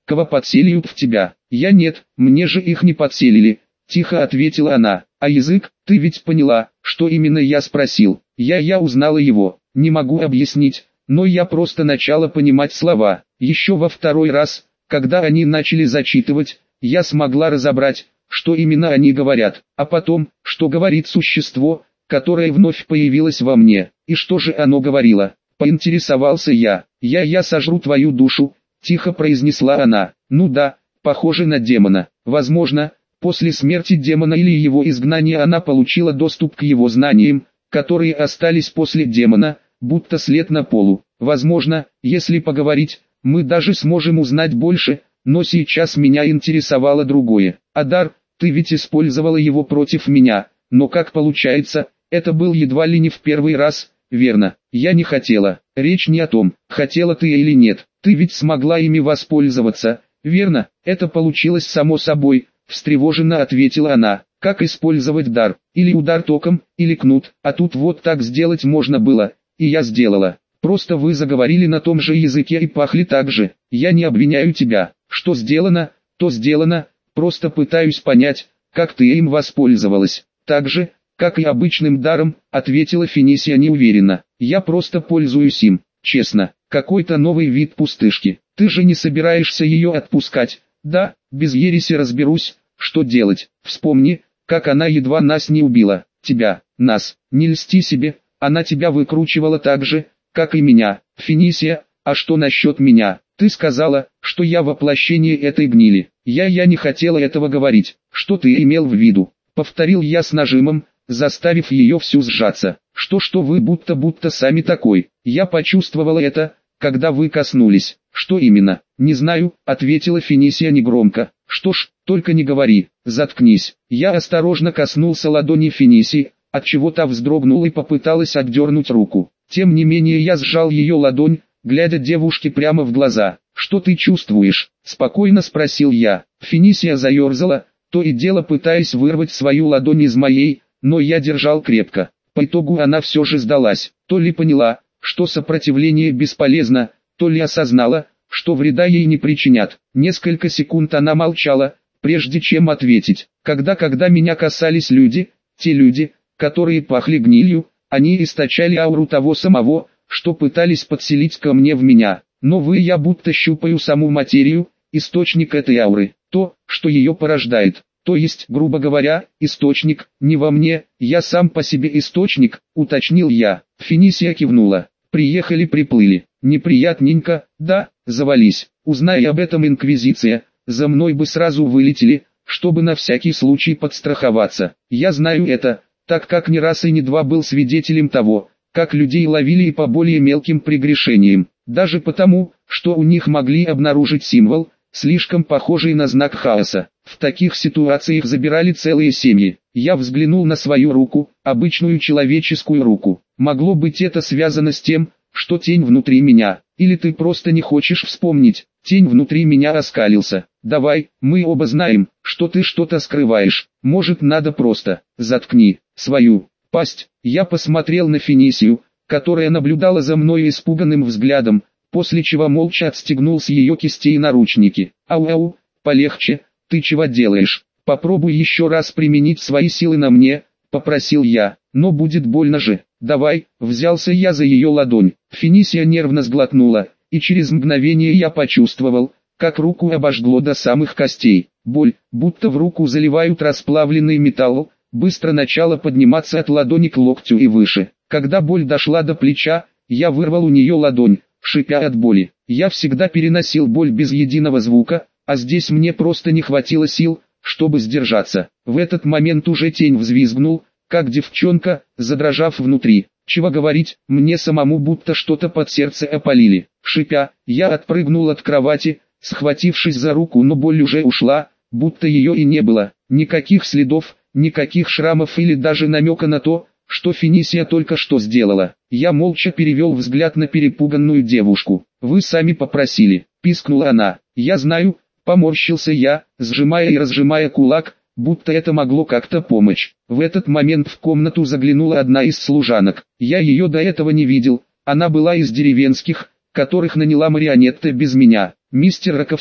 кого подселяют в тебя. Я нет, мне же их не подселили, тихо ответила она. А язык, ты ведь поняла, что именно я спросил. Я я узнала его, не могу объяснить, но я просто начала понимать слова. Еще во второй раз, когда они начали зачитывать, я смогла разобрать, что именно они говорят, а потом, что говорит существо, которое вновь появилось во мне, и что же оно говорило. Поинтересовался я. «Я, я сожру твою душу», — тихо произнесла она. «Ну да, похоже на демона. Возможно, после смерти демона или его изгнания она получила доступ к его знаниям, которые остались после демона, будто след на полу. Возможно, если поговорить, мы даже сможем узнать больше, но сейчас меня интересовало другое. Адар, ты ведь использовала его против меня, но как получается, это был едва ли не в первый раз, верно? Я не хотела. Речь не о том, хотела ты или нет. Ты ведь смогла ими воспользоваться, верно? Это получилось само собой, встревоженно ответила она. Как использовать дар? Или удар током, или кнут, а тут вот так сделать можно было, и я сделала. Просто вы заговорили на том же языке и пахли так же. Я не обвиняю тебя. Что сделано, то сделано, просто пытаюсь понять, как ты им воспользовалась. Так же, как и обычным даром, ответила Финисия неуверенно. Я просто пользуюсь им, честно. Какой-то новый вид пустышки. Ты же не собираешься ее отпускать? Да, без ереси разберусь, что делать. Вспомни, как она едва нас не убила. Тебя, нас. Не льсти себе, она тебя выкручивала так же, как и меня. Финисия, а что насчет меня? Ты сказала, что я воплощение этой гнили. Я я не хотела этого говорить. Что ты имел в виду? Повторил я с нажимом, заставив ее всю сжаться. Что-что вы будто-будто сами такой. Я почувствовала это, когда вы коснулись. Что именно? Не знаю, ответила Финисия негромко. Что ж, только не говори, заткнись. Я осторожно коснулся ладони Финисии, отчего та вздрогнула и попыталась отдернуть руку. Тем не менее я сжал ее ладонь, глядя девушке прямо в глаза. «Что ты чувствуешь?» – спокойно спросил я. Финисия заерзала, то и дело пытаясь вырвать свою ладонь из моей, но я держал крепко. По итогу она все же сдалась. То ли поняла, что сопротивление бесполезно, то ли осознала, что вреда ей не причинят. Несколько секунд она молчала, прежде чем ответить. Когда-когда меня касались люди, те люди, которые пахли гнилью, они источали ауру того самого, что пытались подселить ко мне в меня. Но вы я будто щупаю саму материю, источник этой ауры, то, что ее порождает. То есть, грубо говоря, источник, не во мне, я сам по себе источник, уточнил я. Финисия кивнула. Приехали приплыли. Неприятненько, да, завались. Узнай об этом Инквизиция, за мной бы сразу вылетели, чтобы на всякий случай подстраховаться. Я знаю это, так как не раз и не два был свидетелем того, как людей ловили и по более мелким прегрешениям. Даже потому, что у них могли обнаружить символ, слишком похожий на знак хаоса. В таких ситуациях забирали целые семьи. Я взглянул на свою руку, обычную человеческую руку. Могло быть это связано с тем, что тень внутри меня. Или ты просто не хочешь вспомнить? Тень внутри меня оскалился. Давай, мы оба знаем, что ты что-то скрываешь. Может, надо просто заткни свою пасть. Я посмотрел на Финисию, которая наблюдала за мной испуганным взглядом, после чего молча отстегнул с ее кистей наручники. Ау-ау, полегче, ты чего делаешь? Попробуй еще раз применить свои силы на мне, попросил я, но будет больно же. Давай, взялся я за ее ладонь. Финисия нервно сглотнула, и через мгновение я почувствовал, как руку обожгло до самых костей. Боль, будто в руку заливают расплавленный металл, быстро начала подниматься от ладони к локтю и выше. Когда боль дошла до плеча, я вырвал у нее ладонь, шипя от боли. Я всегда переносил боль без единого звука, а здесь мне просто не хватило сил, чтобы сдержаться. В этот момент уже тень взвизгнул, как девчонка, задрожав внутри. Чего говорить, мне самому будто что-то под сердце опалили. Шипя, я отпрыгнул от кровати, схватившись за руку, но боль уже ушла, будто ее и не было. Никаких следов, никаких шрамов или даже намека на то, что Финисия только что сделала. Я молча перевел взгляд на перепуганную девушку. «Вы сами попросили», — пискнула она. «Я знаю», — поморщился я, сжимая и разжимая кулак, будто это могло как-то помочь. В этот момент в комнату заглянула одна из служанок. Я ее до этого не видел, она была из деревенских, которых наняла марионетта без меня. «Мистер Раковский»,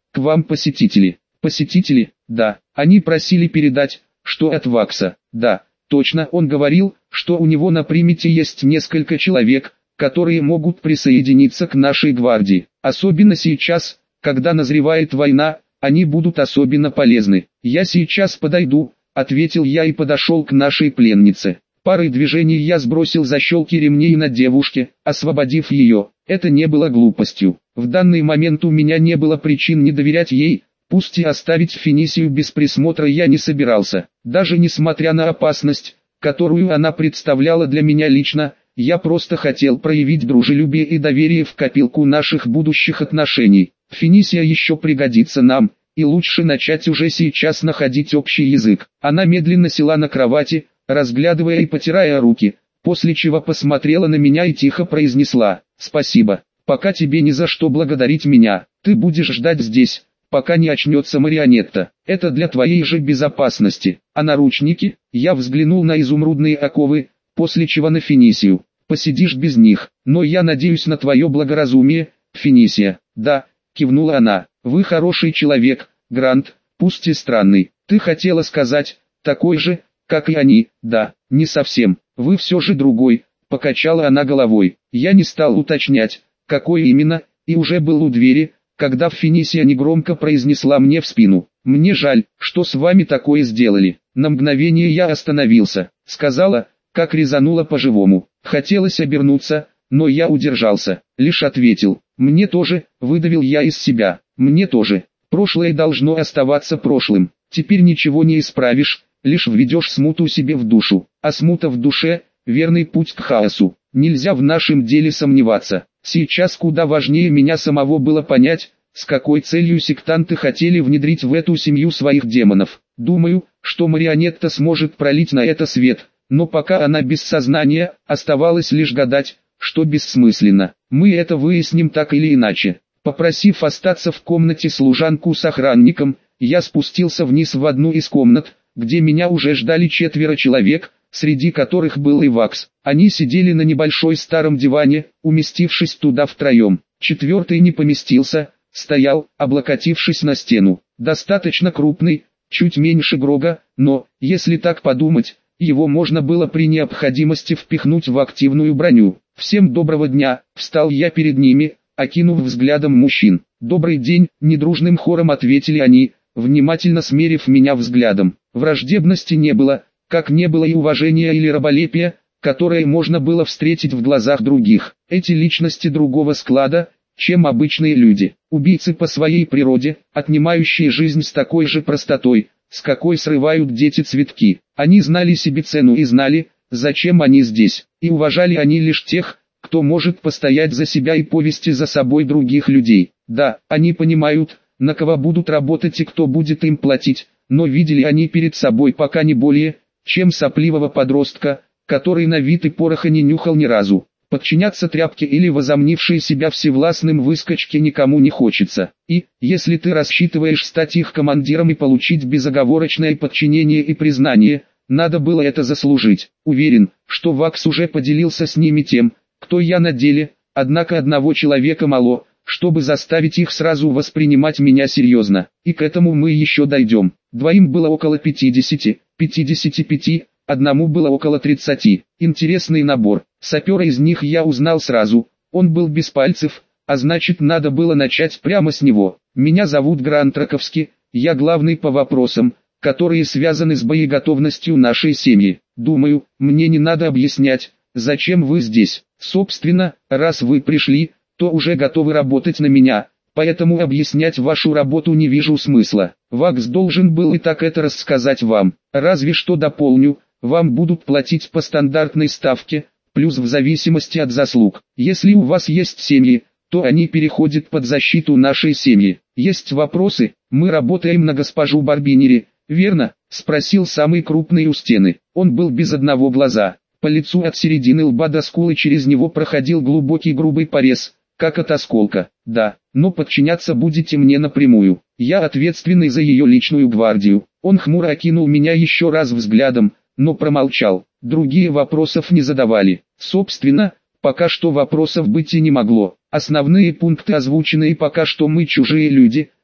К вам посетители. Посетители? Да. Они просили передать, что от Вакса. Да, точно, он говорил, что у него на примете есть несколько человек, которые могут присоединиться к нашей гвардии. Особенно сейчас, когда назревает война, они будут особенно полезны. Я сейчас подойду, ответил я и подошел к нашей пленнице. Парой движений я сбросил защелки ремней на девушке, освободив ее. Это не было глупостью. В данный момент у меня не было причин не доверять ей, пусть и оставить Финисию без присмотра я не собирался. Даже несмотря на опасность, которую она представляла для меня лично, я просто хотел проявить дружелюбие и доверие в копилку наших будущих отношений. Финисия еще пригодится нам, и лучше начать уже сейчас находить общий язык. Она медленно села на кровати, разглядывая и потирая руки, после чего посмотрела на меня и тихо произнесла: «Спасибо, пока тебе не за что благодарить меня, ты будешь ждать здесь, пока не очнется марионетта, это для твоей же безопасности». А наручники? Я взглянул на изумрудные оковы, после чего на Финисию. «Посидишь без них, но я надеюсь на твое благоразумие, Финисия». «Да», кивнула она, «вы хороший человек, Грант, пусть и странный». «Ты хотела сказать, такой же, как и они?» «Да, не совсем, вы все же другой», покачала она головой. Я не стал уточнять, какой именно, и уже был у двери, когда Финисия негромко произнесла мне в спину: «Мне жаль, что с вами такое сделали». На мгновение я остановился, сказала, как резанула по-живому. Хотелось обернуться, но я удержался, лишь ответил: «Мне тоже», выдавил я из себя, «мне тоже». Прошлое должно оставаться прошлым, теперь ничего не исправишь, лишь введешь смуту себе в душу, а смута в душе – верный путь к хаосу. Нельзя в нашем деле сомневаться. Сейчас куда важнее меня самого было понять, с какой целью сектанты хотели внедрить в эту семью своих демонов. Думаю, что марионетта сможет пролить на это свет, но пока она без сознания, оставалось лишь гадать, что бессмысленно. Мы это выясним так или иначе. Попросив остаться в комнате служанку с охранником, я спустился вниз в одну из комнат, где меня уже ждали четверо человек, среди которых был и Вакс. Они сидели на небольшой старом диване, уместившись туда втроем. Четвертый не поместился, стоял, облокотившись на стену. Достаточно крупный, чуть меньше Грога, но, если так подумать, его можно было при необходимости впихнуть в активную броню. «Всем доброго дня», встал я перед ними, окинув взглядом мужчин. «Добрый день», недружным хором ответили они, внимательно смерив меня взглядом. Враждебности не было, как не было и уважения или раболепия, которое можно было встретить в глазах других. Эти личности другого склада, чем обычные люди. Убийцы по своей природе, отнимающие жизнь с такой же простотой, с какой срывают дети цветки. Они знали себе цену и знали, зачем они здесь. И уважали они лишь тех, кто может постоять за себя и повести за собой других людей. Да, они понимают, на кого будут работать и кто будет им платить, но видели они перед собой пока не более, чем сопливого подростка, который на вид и пороха не нюхал ни разу. Подчиняться тряпке или возомнившей себя всевластным выскочке никому не хочется. И, если ты рассчитываешь стать их командиром и получить безоговорочное подчинение и признание, надо было это заслужить. Уверен, что Вакс уже поделился с ними тем, кто я на деле, однако одного человека мало, чтобы заставить их сразу воспринимать меня серьезно. И к этому мы еще дойдем. Двоим было около пятидесяти, пятидесяти пяти, одному было около тридцати. Интересный набор. Сапера из них я узнал сразу, он был без пальцев, а значит надо было начать прямо с него. Меня зовут Грант Раковский, я главный по вопросам, которые связаны с боеготовностью нашей семьи. Думаю, мне не надо объяснять, зачем вы здесь. Собственно, раз вы пришли, то уже готовы работать на меня, поэтому объяснять вашу работу не вижу смысла. Вакс должен был и так это рассказать вам, разве что дополню, вам будут платить по стандартной ставке, плюс в зависимости от заслуг. Если у вас есть семьи, то они переходят под защиту нашей семьи. Есть вопросы? Мы работаем на госпожу Барбинери, верно? Спросил самый крупный у стены. Он был без одного глаза. По лицу от середины лба до скулы через него проходил глубокий грубый порез, как от осколка. Да, но подчиняться будете мне напрямую. Я ответственный за ее личную гвардию. Он хмуро окинул меня еще раз взглядом, но промолчал. Другие вопросов не задавали. Собственно, пока что вопросов быть и не могло. Основные пункты озвучены, и пока что мы чужие люди,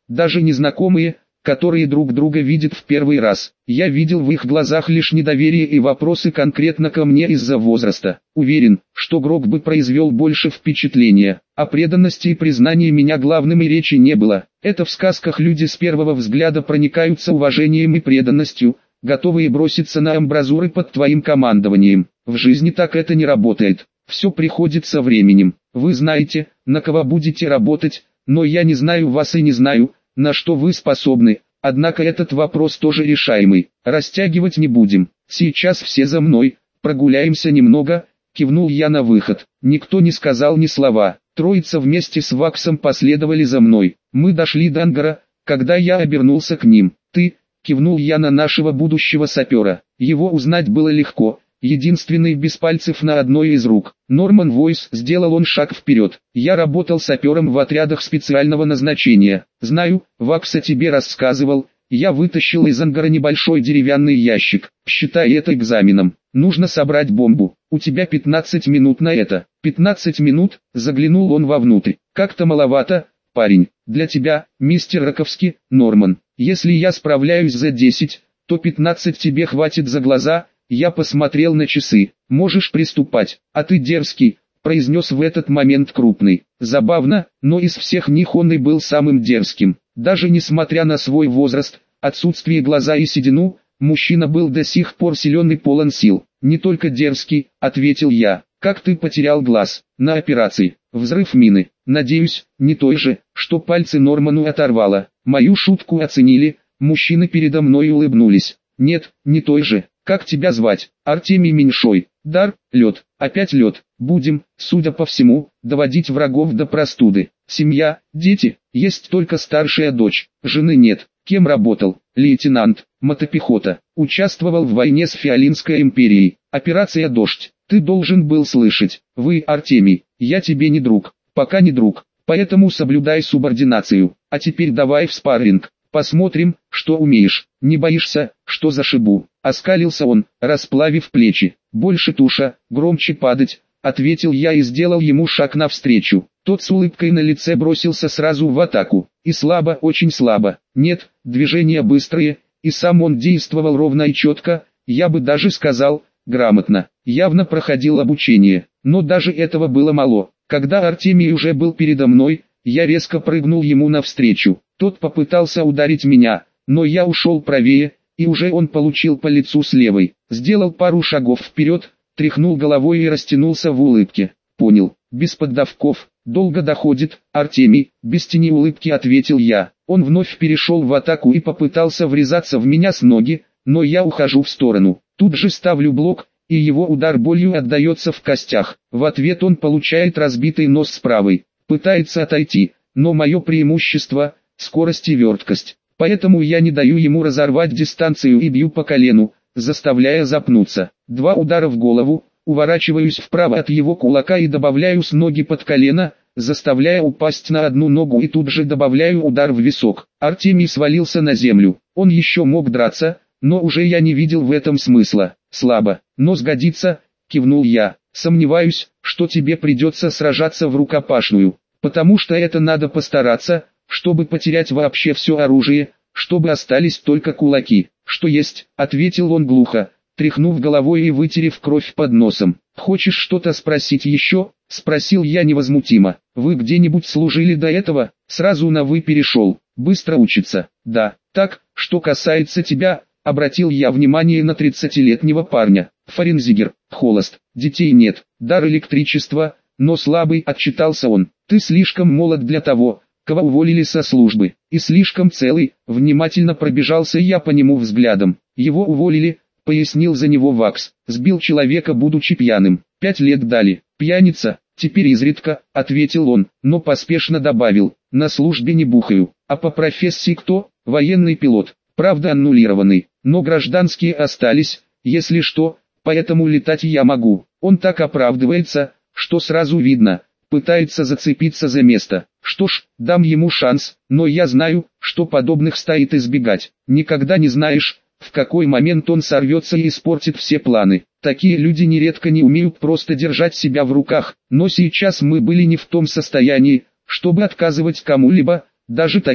даже незнакомые, которые друг друга видят в первый раз. Я видел в их глазах лишь недоверие и вопросы конкретно ко мне из-за возраста. Уверен, что Грог бы произвел больше впечатления. О преданности и признании меня главным и речи не было. Это в сказках люди с первого взгляда проникаются уважением и преданностью, готовые броситься на амбразуры под твоим командованием. В жизни так это не работает. Все приходит со временем. Вы знаете, на кого будете работать, но я не знаю вас и не знаю, на что вы способны. Однако этот вопрос тоже решаемый. Растягивать не будем. Сейчас все за мной, прогуляемся немного, кивнул я на выход. Никто не сказал ни слова. Троица вместе с Ваксом последовали за мной. Мы дошли до ангара, когда я обернулся к ним. Ты, кивнул я на нашего будущего сапера. Его узнать было легко. Единственный без пальцев на одной из рук. Норман Войс, сделал он шаг вперед. Я работал сапером в отрядах специального назначения. Знаю, Вакса тебе рассказывал. Я вытащил из ангара небольшой деревянный ящик. Считай это экзаменом. Нужно собрать бомбу. У тебя пятнадцать минут на это. пятнадцать минут, заглянул он вовнутрь. Как-то маловато, парень. Для тебя, мистер Раковский, Норман. Если я справляюсь за десять, то пятнадцать тебе хватит за глаза. Я посмотрел на часы. Можешь приступать. А ты дерзкий, произнес в этот момент крупный. Забавно, но из всех них он и был самым дерзким. Даже несмотря на свой возраст, отсутствие глаза и седину, мужчина был до сих пор силен и полон сил. Не только дерзкий, ответил я. Как ты потерял глаз? На операции. Взрыв мины. Надеюсь, не той же, что пальцы Норману оторвало. Мою шутку оценили, мужчины передо мной улыбнулись. Нет, не той же. Как тебя звать? Артемий Меньшой. Дар, лед. Опять лед. Будем, судя по всему, доводить врагов до простуды. Семья, дети, есть только старшая дочь. Жены нет. Кем работал? Лейтенант, мотопехота. Участвовал в войне с Фиолинской империей. Операция «Дождь». Ты должен был слышать. Вы, Артемий, я тебе не друг. Пока не друг. Поэтому соблюдай субординацию. А теперь давай в спарринг. Посмотрим, что умеешь. Не боишься, что зашибу? Оскалился он, расплавив плечи. Больше туша, громче падать, ответил я и сделал ему шаг навстречу. Тот с улыбкой на лице бросился сразу в атаку. И слабо, очень слабо. Нет, движения быстрые, и сам он действовал ровно и четко, я бы даже сказал, грамотно. Явно проходил обучение. Но даже этого было мало. Когда Артемий уже был передо мной, я резко прыгнул ему навстречу. Тот попытался ударить меня, но я ушел правее, и уже он получил по лицу с левой. Сделал пару шагов вперед, тряхнул головой и растянулся в улыбке. Понял, без поддавков, долго доходит, Артемий, без тени улыбки ответил я. Он вновь перешел в атаку и попытался врезаться в меня с ноги, но я ухожу в сторону. Тут же ставлю блок, и его удар болью отдается в костях. В ответ он получает разбитый нос с правой. Пытается отойти, но мое преимущество – скорость и верткость. Поэтому я не даю ему разорвать дистанцию и бью по колену, заставляя запнуться. Два удара в голову, уворачиваюсь вправо от его кулака и добавляю с ноги под колено, заставляя упасть на одну ногу и тут же добавляю удар в висок. Артемий свалился на землю. Он еще мог драться, но уже я не видел в этом смысла. Слабо, но сгодится, кивнул я. Сомневаюсь, что тебе придется сражаться в рукопашную, потому что это надо постараться, чтобы потерять вообще все оружие, чтобы остались только кулаки. Что есть, ответил он глухо, тряхнув головой и вытерев кровь под носом. Хочешь что-то спросить еще? Спросил я невозмутимо. Вы где-нибудь служили до этого? Сразу на «вы» перешел. Быстро учится. Да, так, что касается тебя, обратил я внимание на тридцатилетнего парня. Фарензигер, холост, детей нет, дар электричества, но слабый, отчитался он. Ты слишком молод для того, кого уволили со службы, и слишком целый, внимательно пробежался я по нему взглядом. Его уволили, пояснил за него Вакс, сбил человека будучи пьяным, пять лет дали. Пьяница, теперь изредка, ответил он, но поспешно добавил, на службе не бухаю, а по профессии кто? Военный пилот, правда аннулированный, но гражданские остались, если что, поэтому летать я могу. Он так оправдывается, что сразу видно, пытается зацепиться за место. Что ж, дам ему шанс, но я знаю, что подобных стоит избегать. Никогда не знаешь, в какой момент он сорвется и испортит все планы. Такие люди нередко не умеют просто держать себя в руках, но сейчас мы были не в том состоянии, чтобы отказывать кому-либо, даже таким.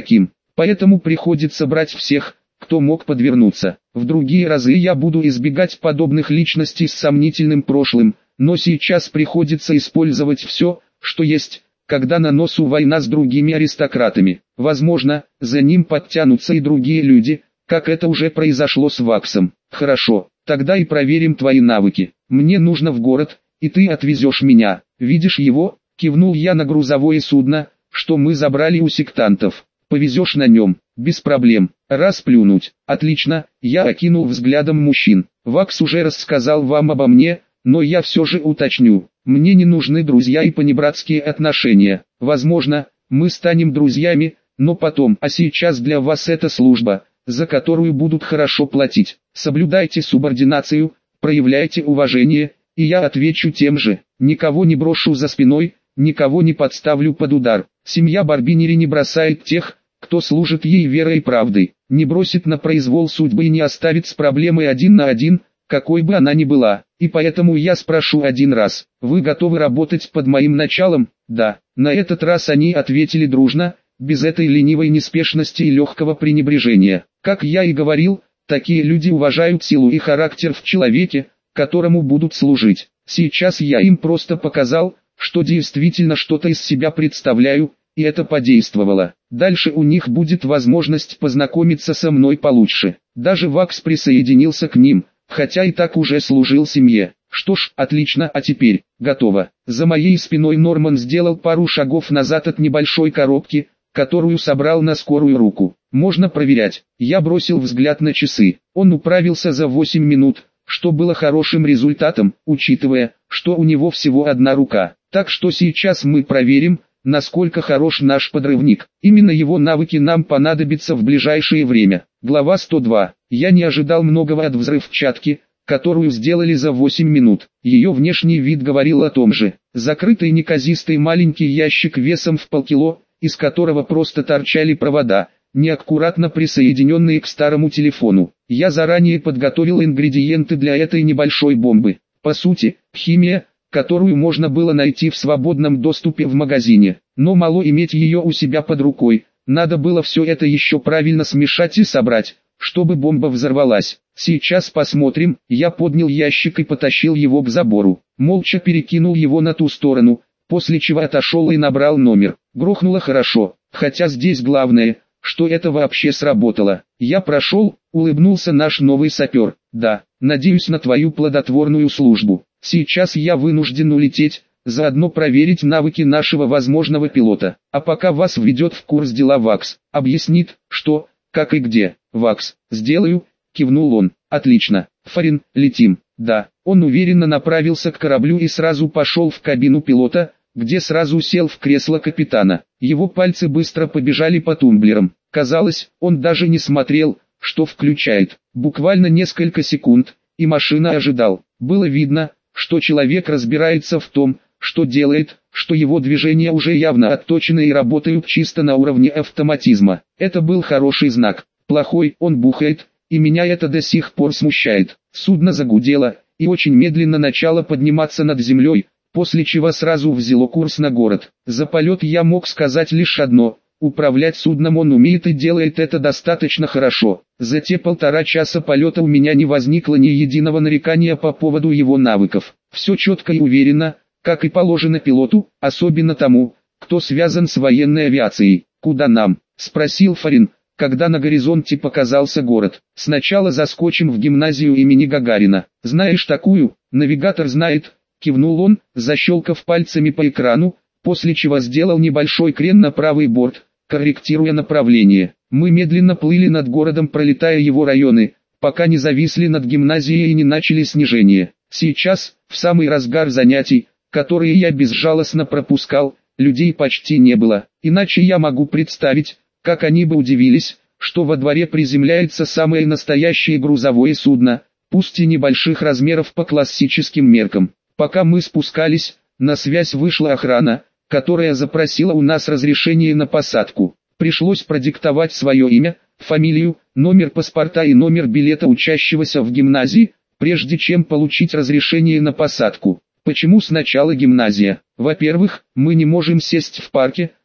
Поэтому приходится брать всех, кто мог подвернуться. В другие разы я буду избегать подобных личностей с сомнительным прошлым, но сейчас приходится использовать все, что есть, когда на носу война с другими аристократами. Возможно, за ним подтянутся и другие люди, как это уже произошло с Ваксом. Хорошо, тогда и проверим твои навыки. Мне нужно в город, и ты отвезешь меня. Видишь его? Кивнул я на грузовое судно, что мы забрали у сектантов. Повезешь на нем, без проблем. Раз плюнуть. Отлично, я окинул взглядом мужчин. Вакс уже рассказал вам обо мне, но я все же уточню. Мне не нужны друзья и понебратские отношения. Возможно, мы станем друзьями, но потом. А сейчас для вас это служба, за которую будут хорошо платить. Соблюдайте субординацию, проявляйте уважение, и я отвечу тем же. Никого не брошу за спиной, никого не подставлю под удар. Семья Барбинери не бросает тех, кто служит ей верой и правдой, не бросит на произвол судьбы и не оставит с проблемой один на один, какой бы она ни была. И поэтому я спрошу один раз: вы готовы работать под моим началом? Да. На этот раз они ответили дружно, без этой ленивой неспешности и легкого пренебрежения. Как я и говорил, такие люди уважают силу и характер в человеке, которому будут служить. Сейчас я им просто показал, что действительно что-то из себя представляю, и это подействовало. Дальше у них будет возможность познакомиться со мной получше. Даже Вакс присоединился к ним, хотя и так уже служил семье. Что ж, отлично, а теперь, готово. За моей спиной Норман сделал пару шагов назад от небольшой коробки, которую собрал на скорую руку. Можно проверять. Я бросил взгляд на часы. Он управился за восемь минут, что было хорошим результатом, учитывая, что у него всего одна рука. Так что сейчас мы проверим, насколько хорош наш подрывник. Именно его навыки нам понадобятся в ближайшее время. Глава сто два. Я не ожидал многого от взрывчатки, которую сделали за восемь минут. Ее внешний вид говорил о том же. Закрытый неказистый маленький ящик весом в полкило, из которого просто торчали провода, неаккуратно присоединенные к старому телефону. Я заранее подготовил ингредиенты для этой небольшой бомбы. По сути, химия, которую можно было найти в свободном доступе в магазине. Но мало иметь ее у себя под рукой, надо было все это еще правильно смешать и собрать, чтобы бомба взорвалась. Сейчас посмотрим. Я поднял ящик и потащил его к забору. Молча перекинул его на ту сторону, после чего отошел и набрал номер. Грохнуло хорошо, хотя здесь главное, что это вообще сработало. Я прошел, улыбнулся наш новый сапер. Да, надеюсь на твою плодотворную службу. Сейчас я вынужден улететь, заодно проверить навыки нашего возможного пилота. А пока вас введет в курс дела Вакс. Объяснит, что, как и где. Вакс, сделаю, кивнул он. Отлично. Фарин, летим. Да. Он уверенно направился к кораблю и сразу пошел в кабину пилота, где сразу сел в кресло капитана. Его пальцы быстро побежали по тумблерам. Казалось, он даже не смотрел, что включает. Буквально несколько секунд, и машина ожидал. Было видно, что человек разбирается в том, что делает, что его движения уже явно отточены и работают чисто на уровне автоматизма. Это был хороший знак. Плохой, он бухает, и меня это до сих пор смущает. Судно загудело, и очень медленно начало подниматься над землей, после чего сразу взяло курс на город. За полет я мог сказать лишь одно: управлять судном он умеет и делает это достаточно хорошо. За те полтора часа полета у меня не возникло ни единого нарекания по поводу его навыков. Все четко и уверенно, как и положено пилоту, особенно тому, кто связан с военной авиацией. «Куда нам?» – спросил Фарин, когда на горизонте показался город. «Сначала заскочим в гимназию имени Гагарина. Знаешь такую?» «Навигатор знает», – кивнул он, защелкав пальцами по экрану, после чего сделал небольшой крен на правый борт, корректируя направление. Мы медленно плыли над городом, пролетая его районы, пока не зависли над гимназией и не начали снижение. Сейчас, в самый разгар занятий, которые я безжалостно пропускал, людей почти не было. Иначе я могу представить, как они бы удивились, что во дворе приземляется самое настоящее грузовое судно, пусть и небольших размеров по классическим меркам. Пока мы спускались, на связь вышла охрана, которая запросила у нас разрешение на посадку. Пришлось продиктовать свое имя, фамилию, номер паспорта и номер билета учащегося в гимназии, прежде чем получить разрешение на посадку. Почему сначала гимназия? Во-первых, мы не можем сесть в парке,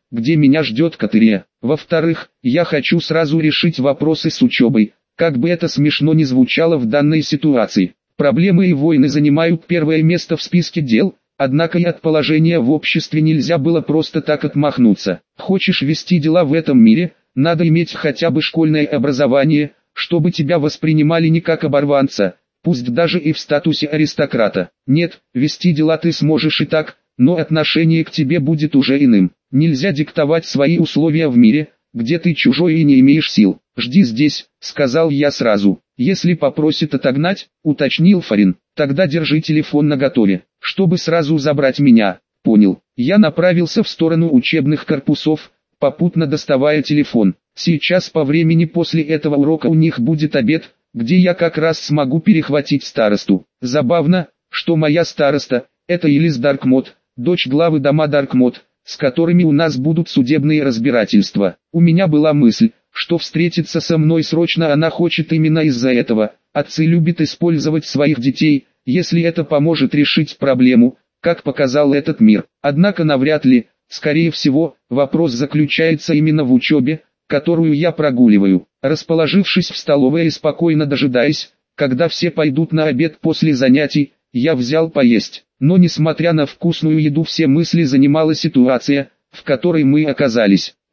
где меня ждет Катерия. Во-вторых, я хочу сразу решить вопросы с учебой, как бы это смешно ни звучало в данной ситуации. Проблемы и войны занимают первое место в списке дел, однако и от положения в обществе нельзя было просто так отмахнуться. Хочешь вести дела в этом мире, надо иметь хотя бы школьное образование, чтобы тебя воспринимали не как оборванца, пусть даже и в статусе аристократа. Нет, вести дела ты сможешь и так, но отношение к тебе будет уже иным. Нельзя диктовать свои условия в мире, где ты чужой и не имеешь сил. «Жди здесь», — сказал я сразу. «Если попросит отогнать», — уточнил Фарин, — «тогда держи телефон наготове, чтобы сразу забрать меня». Понял. Я направился в сторону учебных корпусов, попутно доставая телефон. Сейчас по времени после этого урока у них будет обед, где я как раз смогу перехватить старосту. Забавно, что моя староста — это Элис Даркмот, дочь главы дома Даркмот, с которыми у нас будут судебные разбирательства. У меня была мысль, что встретиться со мной срочно она хочет именно из-за этого. Отцы любят использовать своих детей, если это поможет решить проблему, как показал этот мир. Однако навряд ли, скорее всего, вопрос заключается именно в учебе, которую я прогуливаю. Расположившись в столовой и спокойно дожидаясь, когда все пойдут на обед после занятий, я взял поесть. Но несмотря на вкусную еду, все мысли занимала ситуация, в которой мы оказались.